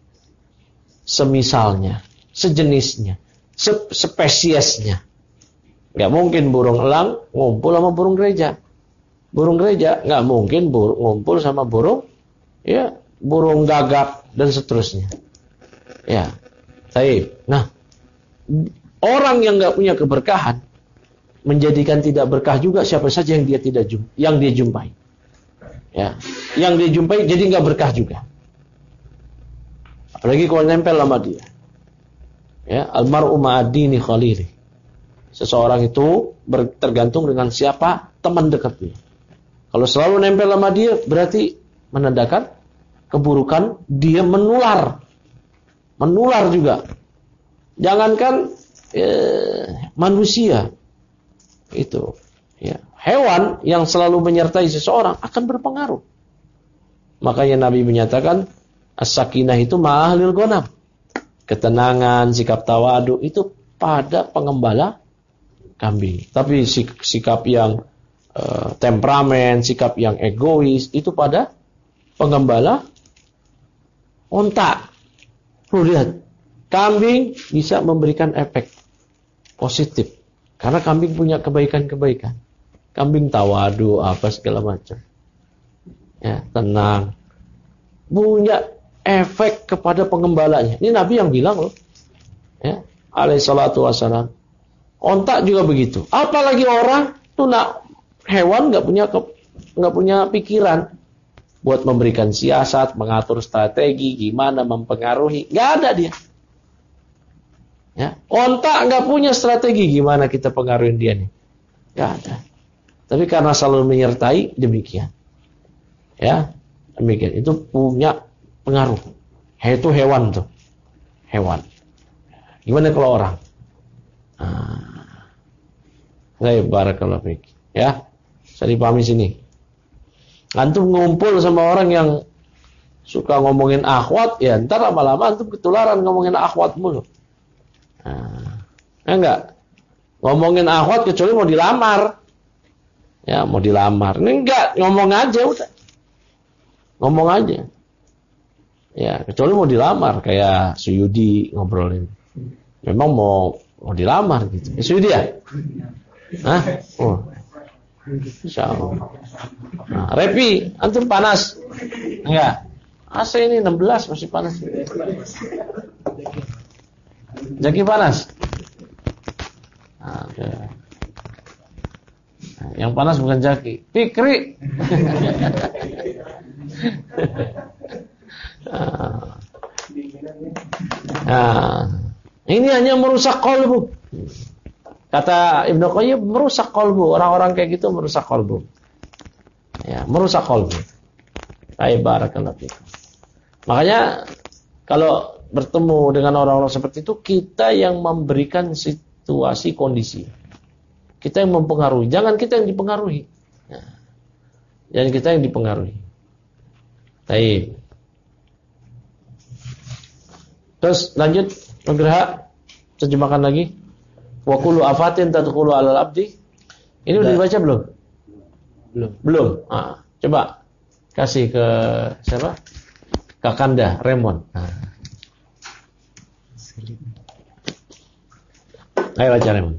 semisalnya, sejenisnya, spesiesnya. Gak mungkin burung elang ngumpul sama burung gereja. Burung gereja gak mungkin ngumpul sama burung gagak dan seterusnya. Ya, baik. Nah, orang yang gak punya keberkahan menjadikan tidak berkah juga siapa saja yang dia jumpai. Ya, yang dia jumpai jadi nggak berkah juga. Apalagi kalau nempel sama dia. Ya, almar'u ma'adini khalili. Seseorang itu tergantung dengan siapa teman dekatnya. Kalau selalu nempel sama dia, berarti menandakan keburukan dia menular juga. Jangankan manusia itu. Ya, hewan yang selalu menyertai seseorang akan berpengaruh. Makanya Nabi menyatakan as-sakinah itu ma'ahlil ghanam. Ketenangan, sikap tawadu itu pada pengembala kambing. Tapi sikap yang temperamen, sikap yang egois itu pada pengembala onta. Lihat, kambing bisa memberikan efek positif karena kambing punya kebaikan-kebaikan. Kambing tawadu apa segala macam. Ya, tenang. Punya efek kepada pengembalanya. Ini Nabi yang bilang loh. Ya, alaihi salatu wassalam. Onta juga begitu. Apalagi orang tuh hewan enggak punya pikiran buat memberikan siasat, mengatur strategi, gimana mempengaruhi. Enggak ada dia. Ya, onta enggak punya strategi gimana kita pengaruhin dia nih. Enggak ada. Tapi karena selalu menyertai, demikian. Ya, demikian. Itu punya pengaruh. Itu hewan tuh. Hewan. Gimana kalau orang? Barakallahu fiik. Ya, saya dipahami sini. Antum ngumpul sama orang yang suka ngomongin akhwat, ya ntar lama-lama antum ketularan ngomongin akhwat mulu. Enggak. Ngomongin akhwat kecuali mau dilamar. Ya, mau dilamar. Ini enggak, ngomong aja udah. Ngomong aja. Ya, kecuali mau dilamar kayak Suyudi ngobrolin. Memang mau dilamar gitu. Suyudi ya? Hah? Oh. Insyaallah. Nah, Repi, antum panas? Enggak. AC ini 16 masih panas. Jaki panas. Nah, yang panas bukan jaki, Fikri. Nah, ini hanya merusak qalbu. Kata Ibnu Qayyim, merusak qalbu. Orang-orang kayak gitu merusak qalbu. Ya, merusak qalbu. Barakallahu fikum. Makanya kalau bertemu dengan orang-orang seperti itu, kita yang memberikan situasi kondisi. Kita yang mempengaruhi, jangan kita yang dipengaruhi. Ya. Jangan kita yang dipengaruhi. Baik. Terus lanjut Nugraha, terjemahkan lagi. Wa kullu afatin tadkhulu 'alal abdi. Ini udah dibaca belum? Belum. Ah, coba kasih ke siapa? Kakanda Raymond. Ayo baca Raymond.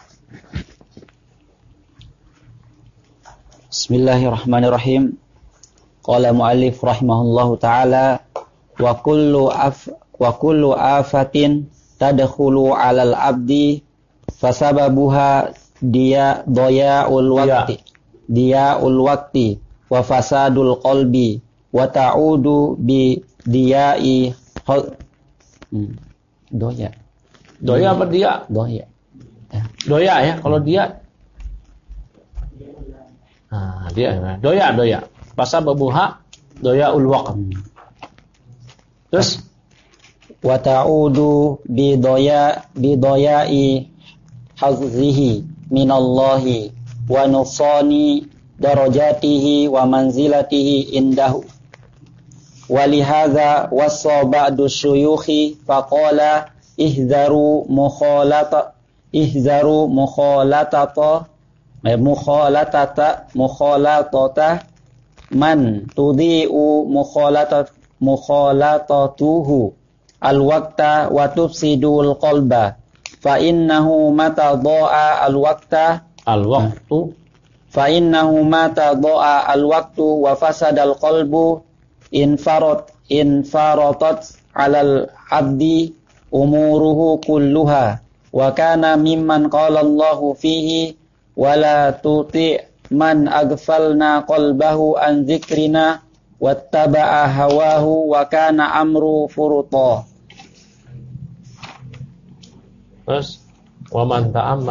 Bismillahirrahmanirrahim. Qala mu'allif rahimahullahu ta'ala wa kullu afatin tadkhulu 'alal abdi fasababuha daya'ul waqti wa fasadul qalbi wa ta'udu bi diya'i doya apa dia? Doya ya, kalau dia dia doya. Fasababuha daya'ul waqti. Terus wa ta'udu bi daya'i hazzihi minallahi wa nusani darajatihi wa manzilatihi indahu. Walihadza wassa ba'du syuyukhi faqala ihzaru mukhalatata man tudhi'u mukhalatatuhu al-waqta wa tufsidul qalba fa innahu mata dha'a al-waqtu wa fasadal qalbu infaratat 'alal abdi umuruhu kulluha wa kana mimman qala Allahu fihi wala tuti' man aghfalna qalbahu an dzikrina wattaba'a hawahu wa kana amru furuta. Terus wa man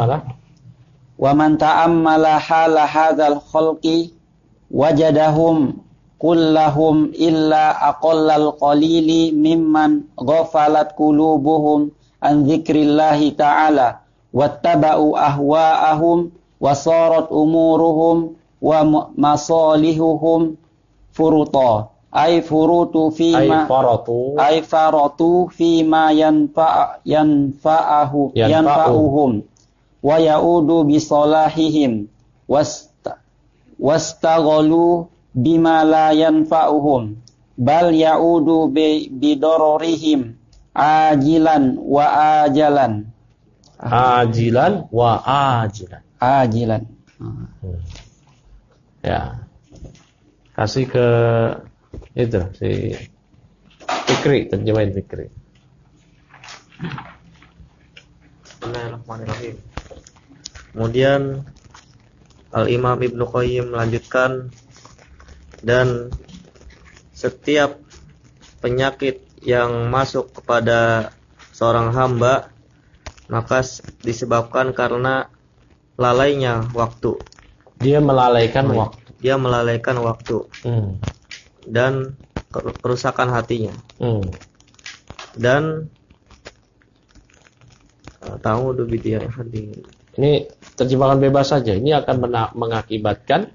ta'ammala hala hadzal khalqi wajadahum kullahum illa aqallal qalili mimman ghafalat qulubuhum an dzikrillahi ta'ala wattaba'u ahwa'ahum wasarat umuruhum wa masalihuhum furuta ay faratu fima yanfa'uhum wa ya'udu bi salahihim wastaghalu bima la yanfa'uhum bal ya'udu bi dararihim ajilan wa ajalan. Ya. Kasih ke itu si Fikri, terjemahin Fikri. Bismillahirrahmanirrahim. Kemudian Al-Imam Ibnu Qayyim melanjutkan, dan setiap penyakit yang masuk kepada seorang hamba maka disebabkan karena lalainya waktu. Dia melalaikan waktu. Dan kerusakan hatinya. Dan ta'udu bi diya'i hadi. Ini terjemahan bebas saja. Ini akan mengakibatkan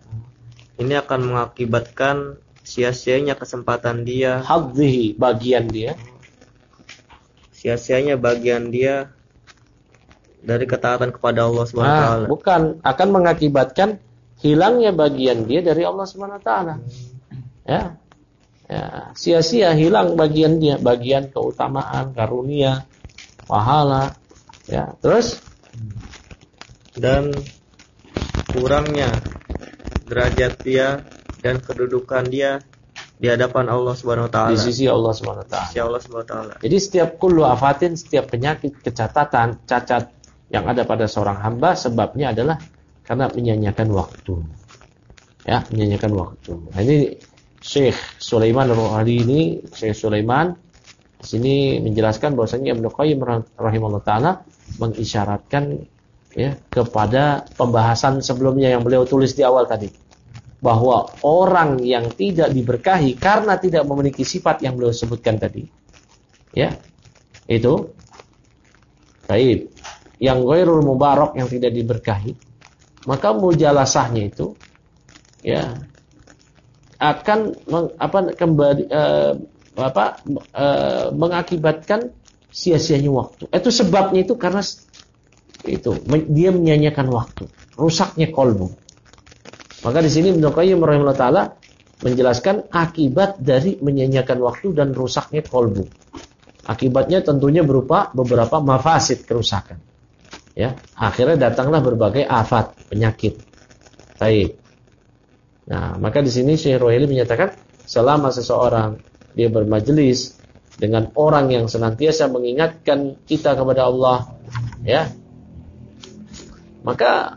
sia-sianya kesempatan dia, hadhihi, bagian dia. Sia-sianya bagian dia dari ketaatan kepada Allah Subhanahu wa taala. Bukan, akan mengakibatkan hilangnya bagian dia dari Allah Subhanahu wa taala. Ya. Sia-sia hilang bagian dia, bagian keutamaan, karunia, pahala. Ya, terus dan kurangnya derajat dia dan kedudukan dia di hadapan Allah Subhanahu wa taala. Di sisi Allah Subhanahu wa taala. Sisi Allah Subhanahu wa taala. Jadi setiap kullu afatin, setiap penyakit, kecacatan, cacat yang ada pada seorang hamba sebabnya adalah karena menyanyiakan waktu. Ya, menyanyiakan waktu. Nah, ini Syekh Sulaiman Ar-Ruhali ini, Syekh Sulaiman di sini menjelaskan bahwasanya Ibnu Qayyim rahimahullah taala mengisyaratkan ya kepada pembahasan sebelumnya yang beliau tulis di awal tadi, bahwa orang yang tidak diberkahi karena tidak memiliki sifat yang beliau sebutkan tadi, ya, itu baik, yang ghairul mubarak, yang tidak diberkahi, maka mujalasahnya itu ya akan mengakibatkan sia-sianya waktu. Itu sebabnya itu karena itu dia menyanyiakan waktu, rusaknya kolbu. Maka di sini Ibnu Qayyim rahimahullah taala menjelaskan akibat dari menyanyiakan waktu dan rusaknya kolbu. Akibatnya tentunya berupa beberapa mafasid, kerusakan. Ya, akhirnya datanglah berbagai afat, penyakit. Baik. Nah, maka di sini Syekh Ruhaili menyatakan selama seseorang dia bermajelis dengan orang yang senantiasa mengingatkan kita kepada Allah, ya, maka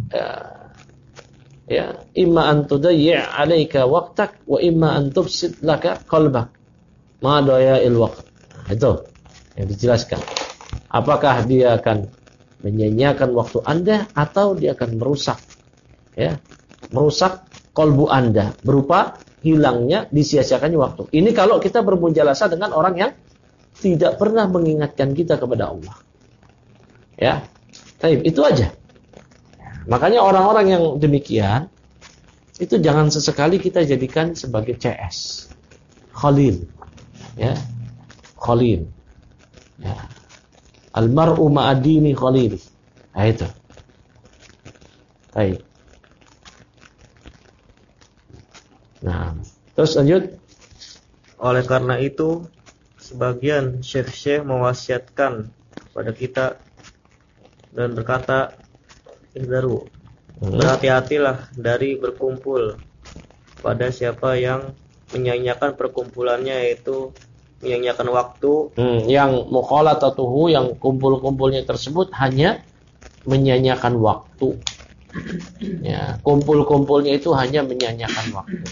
ya imma an tudayyi' 'alaika waqtak wa imma an tufsid laka qalbak ma daya'il waqt. Itu yang dijelaskan. Apakah dia akan menyanyiakan waktu Anda atau dia akan merusak, ya, merusak kolbu Anda berupa hilangnya, disia-siakannya waktu. Ini kalau kita bermujalasah dengan orang yang tidak pernah mengingatkan kita kepada Allah. Ya. Baik, itu aja. Makanya orang-orang yang demikian itu jangan sesekali kita jadikan sebagai CS. Khalil. Ya. Khalil. Ya. Almar'u ma'adini khalil. Nah, itu. Baik. Nah, terus lanjut. Oleh karena itu, sebagian syekh-syekh mewasiatkan kepada kita dan berkata, "Ihdaru, berhati-hatilah dari berkumpul pada siapa yang menyanyiakan perkumpulannya, yaitu menyanyiakan waktu." Yang mukhalatatuhu, yang kumpul-kumpulnya tersebut hanya menyanyiakan waktu. Ya, kumpul-kumpulnya itu hanya menyanyiakan waktu.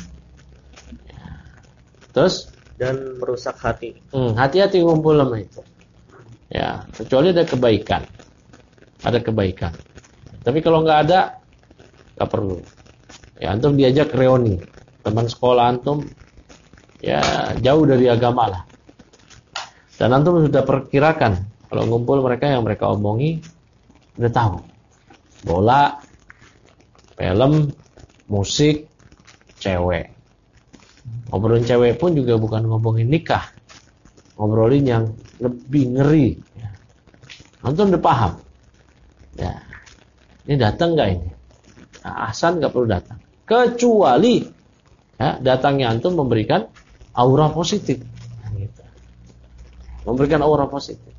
Terus dan merusak hati. Hati-hati ngumpul sama itu. Ya, kecuali ada kebaikan. Ada kebaikan. Tapi kalau nggak ada, nggak perlu. Ya, antum diajak reuni, teman sekolah antum, ya jauh dari agama lah. Dan antum sudah perkirakan kalau ngumpul mereka yang mereka omongi, udah tahu. Bola, film, musik, cewek. Ngobrolin cewek pun juga bukan ngomongin nikah, ngobrolin yang lebih ngeri. Antum udah paham. Ya, ini datang nggak ini? Nah, Ahsan nggak perlu datang, kecuali ya, datangnya antum memberikan aura positif. Nah, gitu. Memberikan aura positif.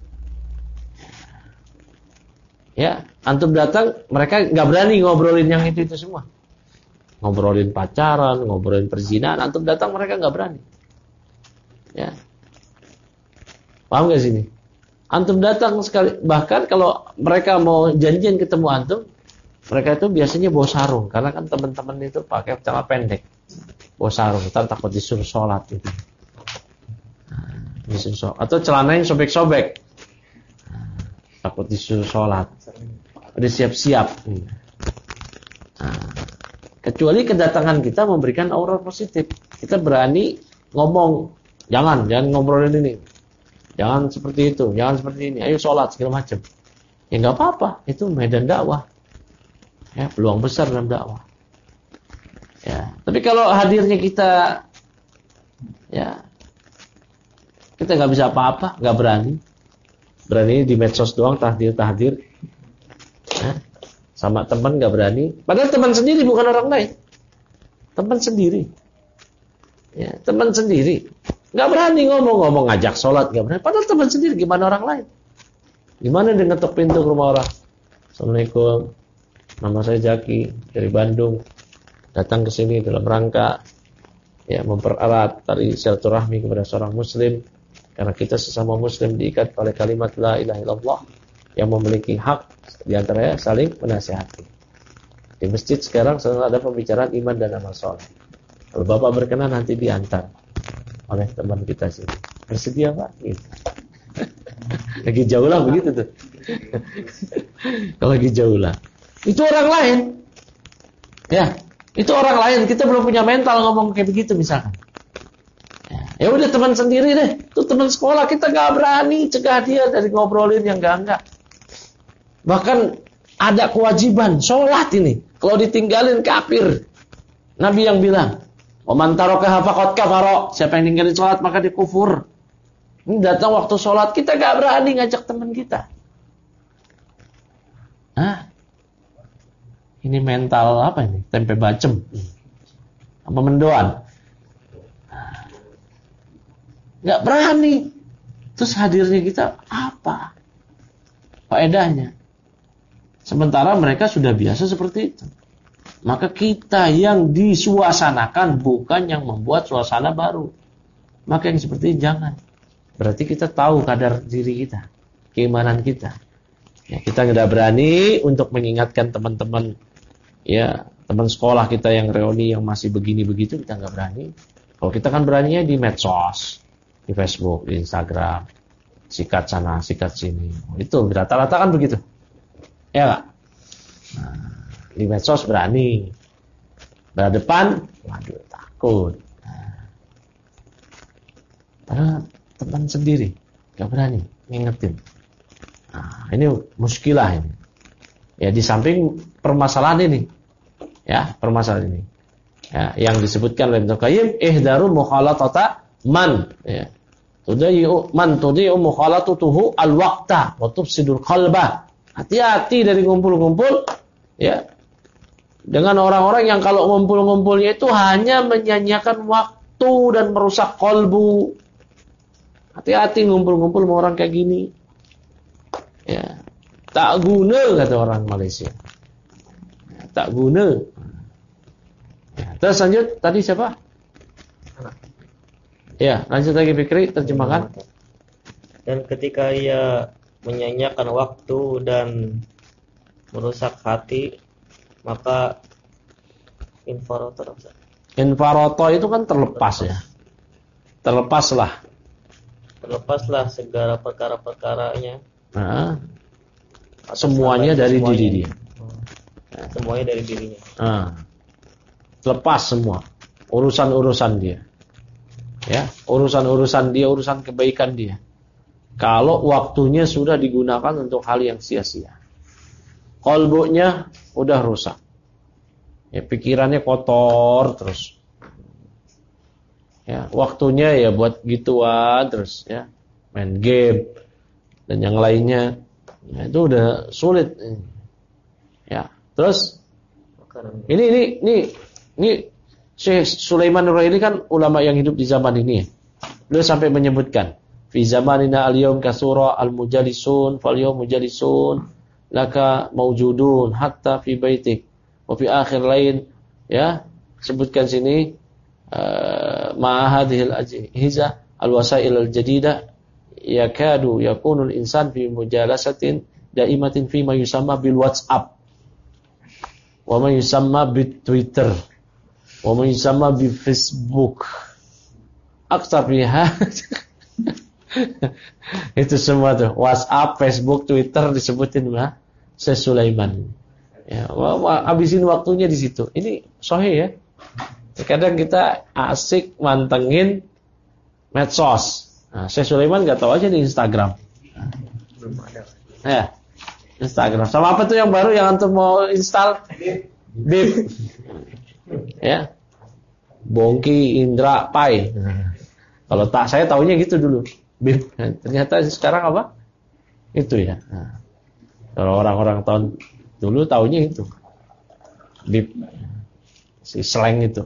Ya, antum datang, mereka nggak berani ngobrolin yang itu semua. Ngobrolin pacaran, ngobrolin perzinahan, antum datang mereka nggak berani. Ya. Paham nggak sini? Antum datang sekali, bahkan kalau mereka mau janjian ketemu antum, mereka itu biasanya bawa sarung, karena kan teman-teman itu pakai celana pendek, bawa sarung, takut disuruh sholat itu. Disuruh sholat. Atau celananya sobek-sobek, takut disuruh sholat. Udah siap-siap. Kecuali kedatangan kita memberikan aura positif. Kita berani ngomong, jangan ngobrolin ini. Jangan seperti itu, jangan seperti ini. Ayo sholat segala macam. Ya nggak apa-apa, itu medan dakwah. Ya, peluang besar dalam dakwah. Ya, tapi kalau hadirnya kita, ya, kita nggak bisa apa-apa, nggak berani. Berani di medsos doang, tahdir. Ya. Sama teman nggak berani. Padahal teman sendiri bukan orang lain. Teman sendiri. Ya, teman sendiri. Nggak berani ngomong ngajak sholat, nggak berani. Padahal teman sendiri, gimana orang lain? Gimana dia ngetok pintu ke rumah orang? Assalamualaikum, nama saya Jaki dari Bandung. Datang ke sini dalam rangka ya mempererat tali silaturahmi kepada seorang muslim, karena kita sesama muslim diikat oleh kalimat la ilaha illallah yang memiliki hak di antaranya saling menasihati. Di masjid sekarang sedang ada pembicaraan iman dan amal soleh. Kalau Bapak berkenan nanti diantar oleh teman kita sini. Bersedia Pak? Gitu. Lagi jauh lah begitu tuh. Kalau lagi jauh lah. Itu orang lain. Ya, itu orang lain. Kita belum punya mental ngomong kayak begitu misalkan. Ya udah teman sendiri deh. Itu teman sekolah, kita gak berani cegah dia dari ngobrolin yang enggak. Bahkan ada kewajiban sholat ini. Kalau ditinggalin kafir. Nabi yang bilang, "Wa man tarakaha faqad kafara." Siapa yang ninggalin sholat maka dia kufur. Ini datang waktu sholat kita gak berani ngajak teman kita. Ini mental apa ini? Tempe bacem. Apa mendoan? Gak berani. Terus hadirnya kita apa faedahnya? Sementara mereka sudah biasa seperti itu. Maka kita yang disuasanakan, bukan yang membuat suasana baru. Maka yang seperti ini jangan. Berarti kita tahu kadar diri kita, keimanan kita. Ya, kita tidak berani untuk mengingatkan teman-teman, ya teman sekolah kita yang reuni yang masih begini begitu, kita nggak berani. Kalau kita kan beraninya di medsos, di Facebook, di Instagram, sikat sana, sikat sini. Itu rata-rata kan begitu, ya nggak? Nah, di medsos berani, berhadapan, waduh takut. Padahal teman sendiri nggak berani ngingetin. Nah, ini muskilah ini. Ya di samping permasalahan ini, ya permasalahan ini, ya, yang disebutkan oleh Ibnu Qayyim, ihdaru mukhalatata man, ya. Tudiyu mukhalatatuhu al-waqta wa tufsidul qalba. Hati-hati dari ngumpul-ngumpul, ya, dengan orang-orang yang kalau ngumpul-ngumpulnya itu hanya menyanyiakan waktu dan merusak kolbu. Hati-hati ngumpul-ngumpul sama orang kayak gini. Ya, tak guna kata orang Malaysia. Ya, tak guna. Ya, terus lanjut tadi siapa? Ya, lanjut lagi Fikri terjemahkan. Dan ketika ia menyanyiakan waktu dan merusak hati, maka infaroto itu kan terlepas ya. Terlepaslah segala perkara-perkaranya. Nah, semuanya dari diri dia. Semuanya dari dirinya. Lepas semua urusan-urusan dia. Ya, urusan-urusan dia, urusan kebaikan dia. Kalau waktunya sudah digunakan untuk hal yang sia-sia. Qalbunya udah rusak. Ya, pikirannya kotor terus. Ya, waktunya ya buat gituan terus ya, main game dan yang lainnya. Ya, itu udah sulit. Ya, terus ini Syekh Sulaiman Nuraini kan ulama yang hidup di zaman ini ya. Beliau sampai menyebutkan, fi zamanina al-yawm kasura al-mujalisun fal yawm mujalisun laka mawjudun hatta fi baitik. Wa fi akhir lain ya, sebutkan sini ma'ahadhil ajhiza al-wasail al-jadida yakadu yakunul insan fi mujalasatin daimatin fi ma yusamma bil WhatsApp wa ma yusamma bit Twitter wa ma yusamma bi Facebook aktsar fiha. Itu semua tuh WhatsApp, Facebook, Twitter disebutin lah Syekh Sulaiman. Ya, habisin waktunya di situ. Ini sahih ya. Kadang kita asik mantengin medsos. Nah, Syekh Sulaiman enggak tahu aja di Instagram. Belum ada. Ya. Instagram. Sama apa tuh yang baru yang antum mau install? Bip. Ya. Bongki, Indra, Pai. Kalau tak saya taunya gitu dulu. Bip. Ternyata sekarang apa? Itu ya. Nah, kalau orang-orang tahun dulu taunya itu. Bip. Si slang itu.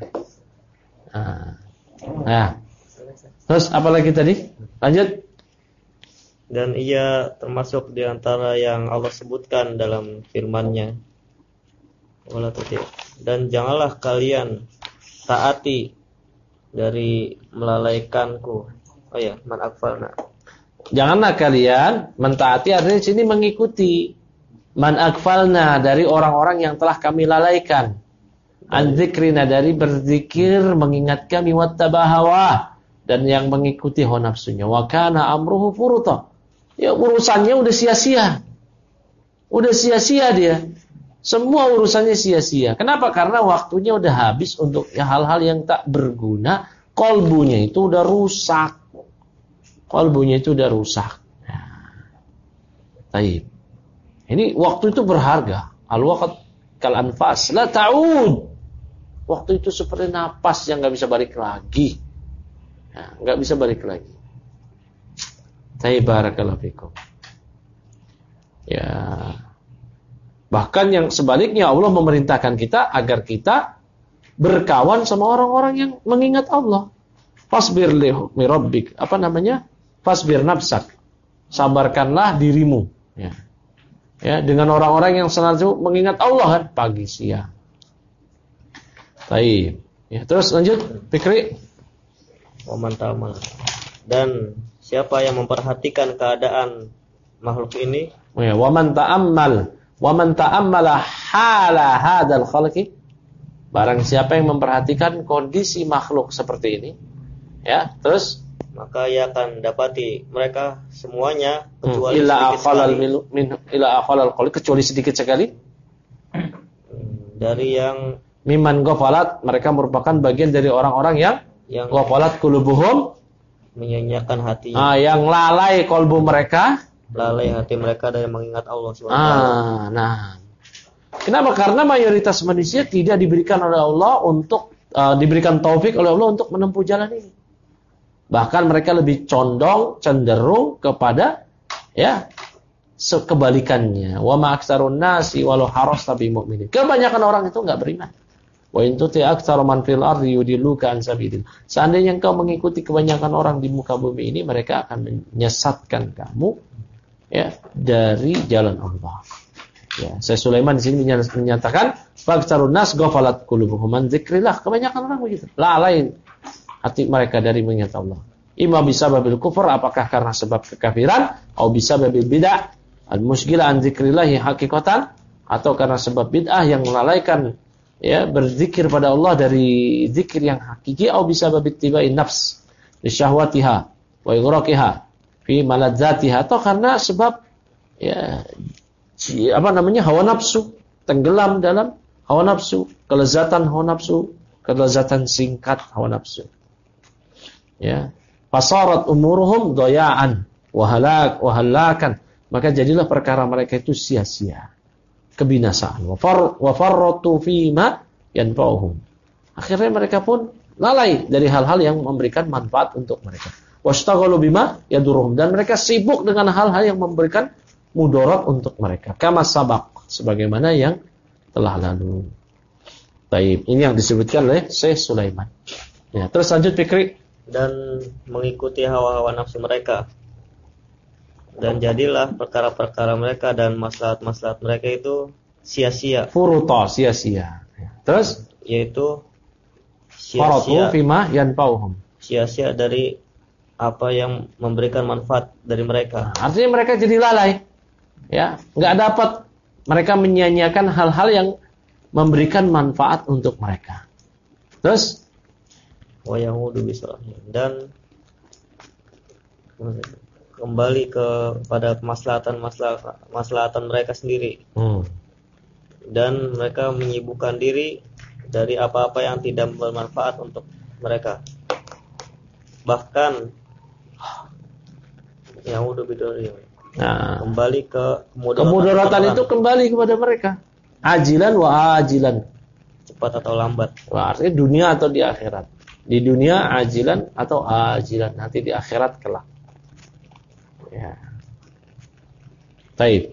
Nah. Terus apa lagi tadi? Lanjut. Dan ia termasuk di antara yang Allah sebutkan dalam firman-Nya. Dan janganlah kalian taati dari melalaikanku. Oh ya, man akfalna. Janganlah kalian mentaati, artinya sini mengikuti man akfalna, dari orang-orang yang telah kami lalaikan. An dzikrina, dari berzikir mengingat kami, wattabahawa, dan yang mengikuti hawa nafsunya. Wa kana amruhu furuta. Ya urusannya udah sia-sia. Udah sia-sia dia. Semua urusannya sia-sia. Kenapa? Karena waktunya udah habis untuk hal-hal yang tak berguna. Kolbunya itu udah rusak. Kolbunya itu udah rusak. Baik. Ini waktu itu berharga. Al-waqt kal anfas la ta'ud. Waktu itu seperti napas yang nggak bisa balik lagi. Nggak bisa balik lagi. Barakallahu fikum. Ya. Bahkan yang sebaliknya, Allah memerintahkan kita agar kita berkawan sama orang-orang yang mengingat Allah. Fasbir li rabbik. Apa namanya? Fasbir nafsak. Sabarkanlah dirimu. Ya, dengan orang-orang yang selalu mengingat Allah kan, pagi siang. Baik. Ya, terus lanjut, Fikri. Waman ta'amal. Dan siapa yang memperhatikan keadaan makhluk ini? Oh ya, waman ta'ammala hala hadzal khalqi. Barang siapa yang memperhatikan kondisi makhluk seperti ini, ya, terus maka ia akan dapati mereka semuanya kecuali ila aqalal qali, kecuali sedikit sekali. Dari yang Miman ghafalat, mereka merupakan bagian dari orang-orang yang ghafalat qulubuhum, menyanyiakan hatinya. Yang lalai kolbu mereka, lalai hati mereka dari mengingat Allah SWT. Nah. Kenapa? Karena mayoritas manusia tidak diberikan oleh Allah untuk diberikan taufik oleh Allah untuk menempuh jalan ini. Bahkan mereka lebih cenderung kepada kebalikannya. Wa ma aktsarun nasi walau harasta bi mu'minin. Kebanyakan orang itu enggak beriman. Wa in tuti aktsara man fil ardi yudilluka an sabilillah. Seandainya engkau mengikuti kebanyakan orang di muka bumi ini, mereka akan menyesatkan kamu dari jalan Allah. Ya, Syekh Sulaiman di sini menyatakan faktsarun nas ghafalat qulubuhum an dzikrillah. Kebanyakan orang begitu. Lalai hati mereka dari mengingat Allah. Imma bisababil kufur, apakah karena sebab kekafiran, atau bisababil bid'ah al-musyghila an dzikrillah haqiqatan, atau karena sebab bid'ah yang melalaikan berzikir pada Allah dari zikir yang hakiki, atau bisababil tibain nafs li syahwatiha wa ighraqiha fi maladzatiha, atau karena sebab hawa nafsu, tenggelam dalam hawa nafsu, kelezatan hawa nafsu, kelezatan singkat hawa nafsu. Fasarat umuruhum dayaan wa halakan, maka jadilah perkara mereka itu sia-sia, kebinasaan. Wa farratu fima yanfa'uhum, akhirnya mereka pun lalai dari hal-hal yang memberikan manfaat untuk mereka. Washtaghalu bima yaduruhum, dan mereka sibuk dengan hal-hal yang memberikan mudarat untuk mereka. Kama sabaq, sebagaimana yang telah lalu. Baik, ini yang disebutkan oleh Syekh Sulaiman. Ya, terus lanjut Fikri. Dan mengikuti hawa-hawa nafsu mereka. Dan jadilah perkara-perkara mereka dan maslahat-maslahat mereka itu sia-sia. Furuta, sia-sia. Terus yaitu sia-sia fima yanfa'uhum. Sia-sia dari apa yang memberikan manfaat dari mereka. Artinya mereka jadi lalai. Enggak dapat, mereka menyia-nyiakan hal-hal yang memberikan manfaat untuk mereka. Terus wa yahudu bisalahnya, dan kembali kepada kemaslahatan mereka sendiri. Dan mereka menyibukkan diri dari apa-apa yang tidak bermanfaat untuk mereka. Bahkan yahudu bidori, kembali ke kemudaratan itu kembali kepada mereka. Ajilan wa ajilan, cepat atau lambat. Artinya dunia atau di akhirat. Di dunia ajilan atau ajilan, nanti di akhirat kelak. Baik.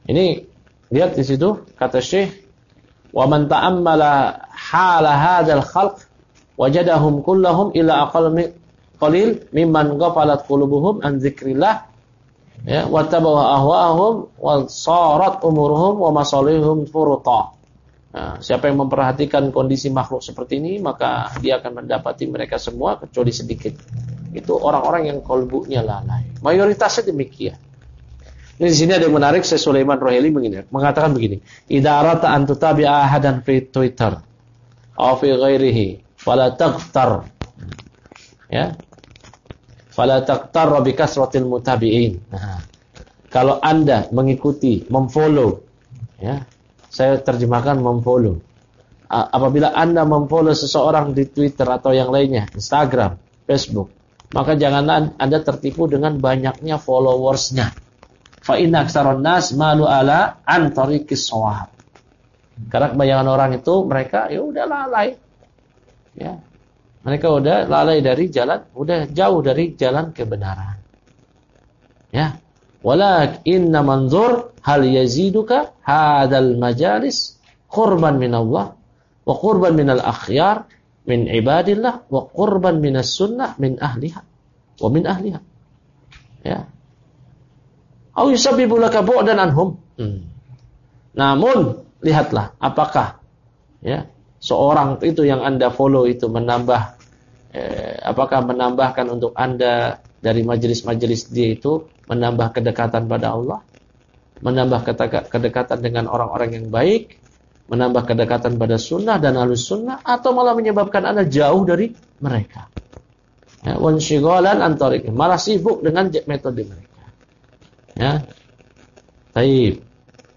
Ini lihat di situ kata Syekh, wa man ta'ammala hala hadzal khalq wajadahum kullahum ila qalil mimman ghafalat qulubuhum an dzikrillah ya wa tabawa ahwa'ahum wa sarat umuruhum wa masalihum furta. Nah, siapa yang memperhatikan kondisi makhluk seperti ini, maka dia akan mendapati mereka semua kecuali sedikit. Itu orang-orang yang kalbunya lalai. Mayoritasnya demikian. Ini di sini ada yang menarik. Syekh Sulaiman Rohaili mengatakan begini: "Idza arata an tutabi'a ahadan fi Twitter aw fi ghairihi fala taghtar." Ya. Fala taghtar bi kasratil mutabi'in. Nah, kalau Anda mengikuti, memfollow, ya. Saya terjemahkan memfollow. Apabila Anda memfollow seseorang di Twitter atau yang lainnya, Instagram, Facebook, maka janganlah Anda tertipu dengan banyaknya followersnya. Fa inna aksaron nas malu ala an tariqis shawab. Karena kebanyakan orang itu mereka ya udah lalai. Ya. Mereka udah lalai dari jalan, udah jauh dari jalan kebenaran. Ya. Walakinna manzur hal yaziduka hadal majalis qurban min Allah wa qurban min al-akhyar min ibadillah wa qurban min as-sunnah min ahliha wa min ahliha. Ya. Au yusabbibu laka bu'dan anhum. Namun lihatlah apakah ya seorang itu yang Anda follow itu menambah apakah menambahkan untuk Anda dari majelis-majelis dia itu menambah kedekatan pada Allah, menambah kedekatan dengan orang-orang yang baik, menambah kedekatan pada sunnah dan ahlus sunnah, atau malah menyebabkan Anda jauh dari mereka. Ya, wanshigalan antariqih, malah sibuk dengan metode mereka. Ya. Baik.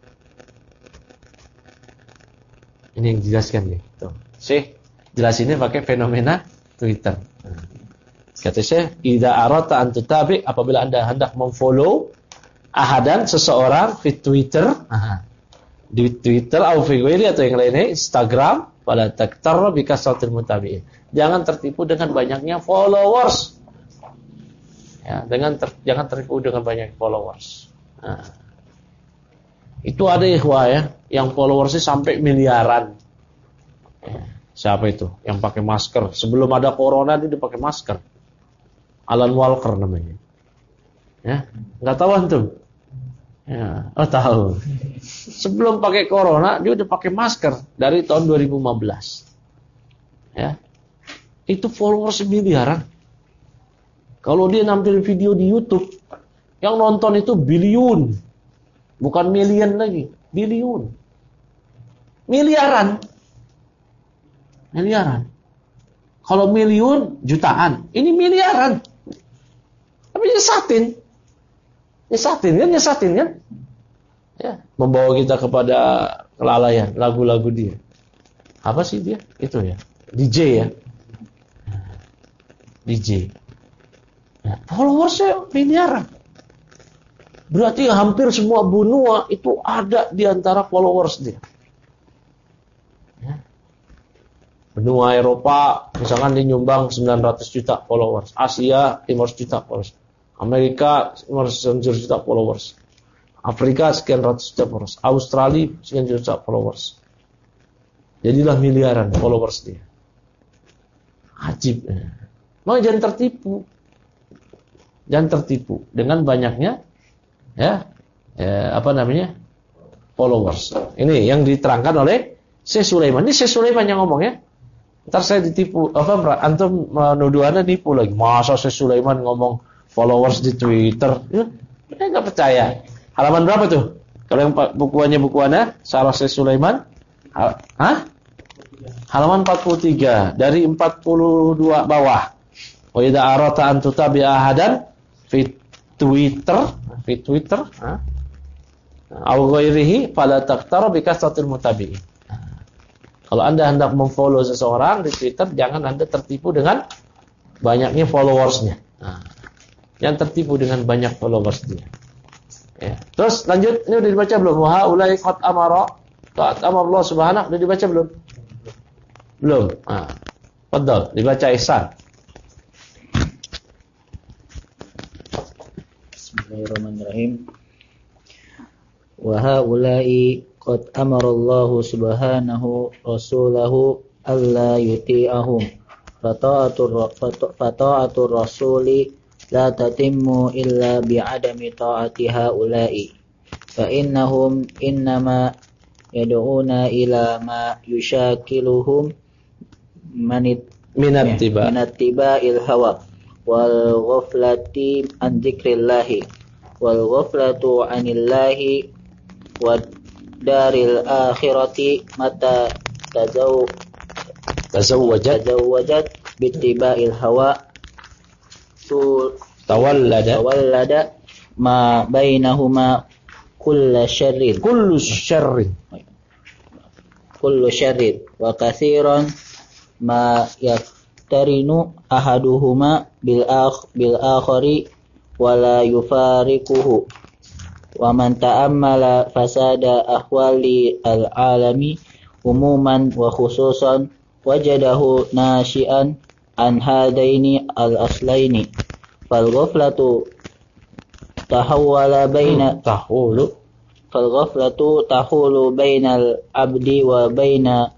Ini yang dijelaskan nih. Tuh. Syekh jelasinnya pakai fenomena Twitter. Kata Syekh, idza arata an tutabi, apabila Anda hendak memfollow ahadan seseorang di Twitter, di Twitter atau fi ghairi atau yang lainnya, Instagram, fala taktar bi kasratil mutabi'in. Jangan tertipu dengan banyaknya followers. Ya, jangan tertipu dengan banyak followers. Nah, itu ada ikhwah ya, yang followersnya sampai miliaran. Ya, siapa itu? Yang pakai masker. Sebelum ada corona dia pakai masker. Alan Walker namanya. Ya, enggak tahu antum? Ya, oh tahu. Sebelum pakai corona dia udah pakai masker dari tahun 2015. Ya. Itu followers miliaran. Kalau dia nampilin video di YouTube, yang nonton itu biliun. Bukan million lagi, biliun. Miliaran. Miliaran. Kalau miliun jutaan, ini miliaran. Tapi nyesatin kan? Ya, membawa kita kepada kelalaian lagu-lagu dia. Apa sih dia? Itu ya, DJ ya. DJ. Nah, followersnya miliaran. Berarti hampir semua benua itu ada di antara followers dia. Ya. Benua Eropa, misalkan dia nyumbang 900 juta followers. Asia 500 juta followers. Amerika 500 juta followers. Afrika sekian ratus juta followers. Australia sekian juta followers. Jadilah miliaran followers dia. Ajib. Mau jangan tertipu. Jangan tertipu dengan banyaknya followers. Ini yang diterangkan oleh Syekh Sulaiman. Ini Syekh Sulaiman yang ngomong ya. Ntar saya ditipu, antum menuduh Anda nipu lagi. Masa Syekh Sulaiman ngomong followers di Twitter? Ya, saya nggak percaya. Halaman berapa tuh? Kalau yang bukuannya Syarah Syekh Sulaiman, halaman 43 dari 42 bawah. Wa idza arata an tutabi'a ahadan fi Twitter, au ghairihi fala taqtar bi kasratil mutabi'in. Kalau Anda hendak memfollow seseorang di Twitter, jangan Anda tertipu dengan banyaknya followersnya. Jangan tertipu dengan banyak followers dia. Ya. Terus lanjut, ini udah dibaca belum? Wa ulai qad amara Allah subhanahu, udah dibaca belum? Belum. Fadhal, dibaca Ihsan. Bismillahirrahmanirrahim. wa haula'i qad amara Allah subhanahu rasulahu alla yuti'ahum fata'atur rasuli la tatimmu illa bi'adami ta'ati haula'i fa innahum innama yad'una ila ma yushakiluhum minat-tiba'il hawa wal ghaflati an dzikrillahi wal ghaflatu anillahi wad daril akhirati mata tazawwajat bittiba'il hawa tawallada ma bainahuma kullu syarrin wa katsiran ma yaqtarinu ahaduhuma bil akhari wala yufariquhu wa man ta'ammala fasada ahwali al-alami umuman wa khususan wajadahu nashi'an an hadaini al-aslaini fal ghaflatu tahawwala baina tahulu bainal abdi wa baina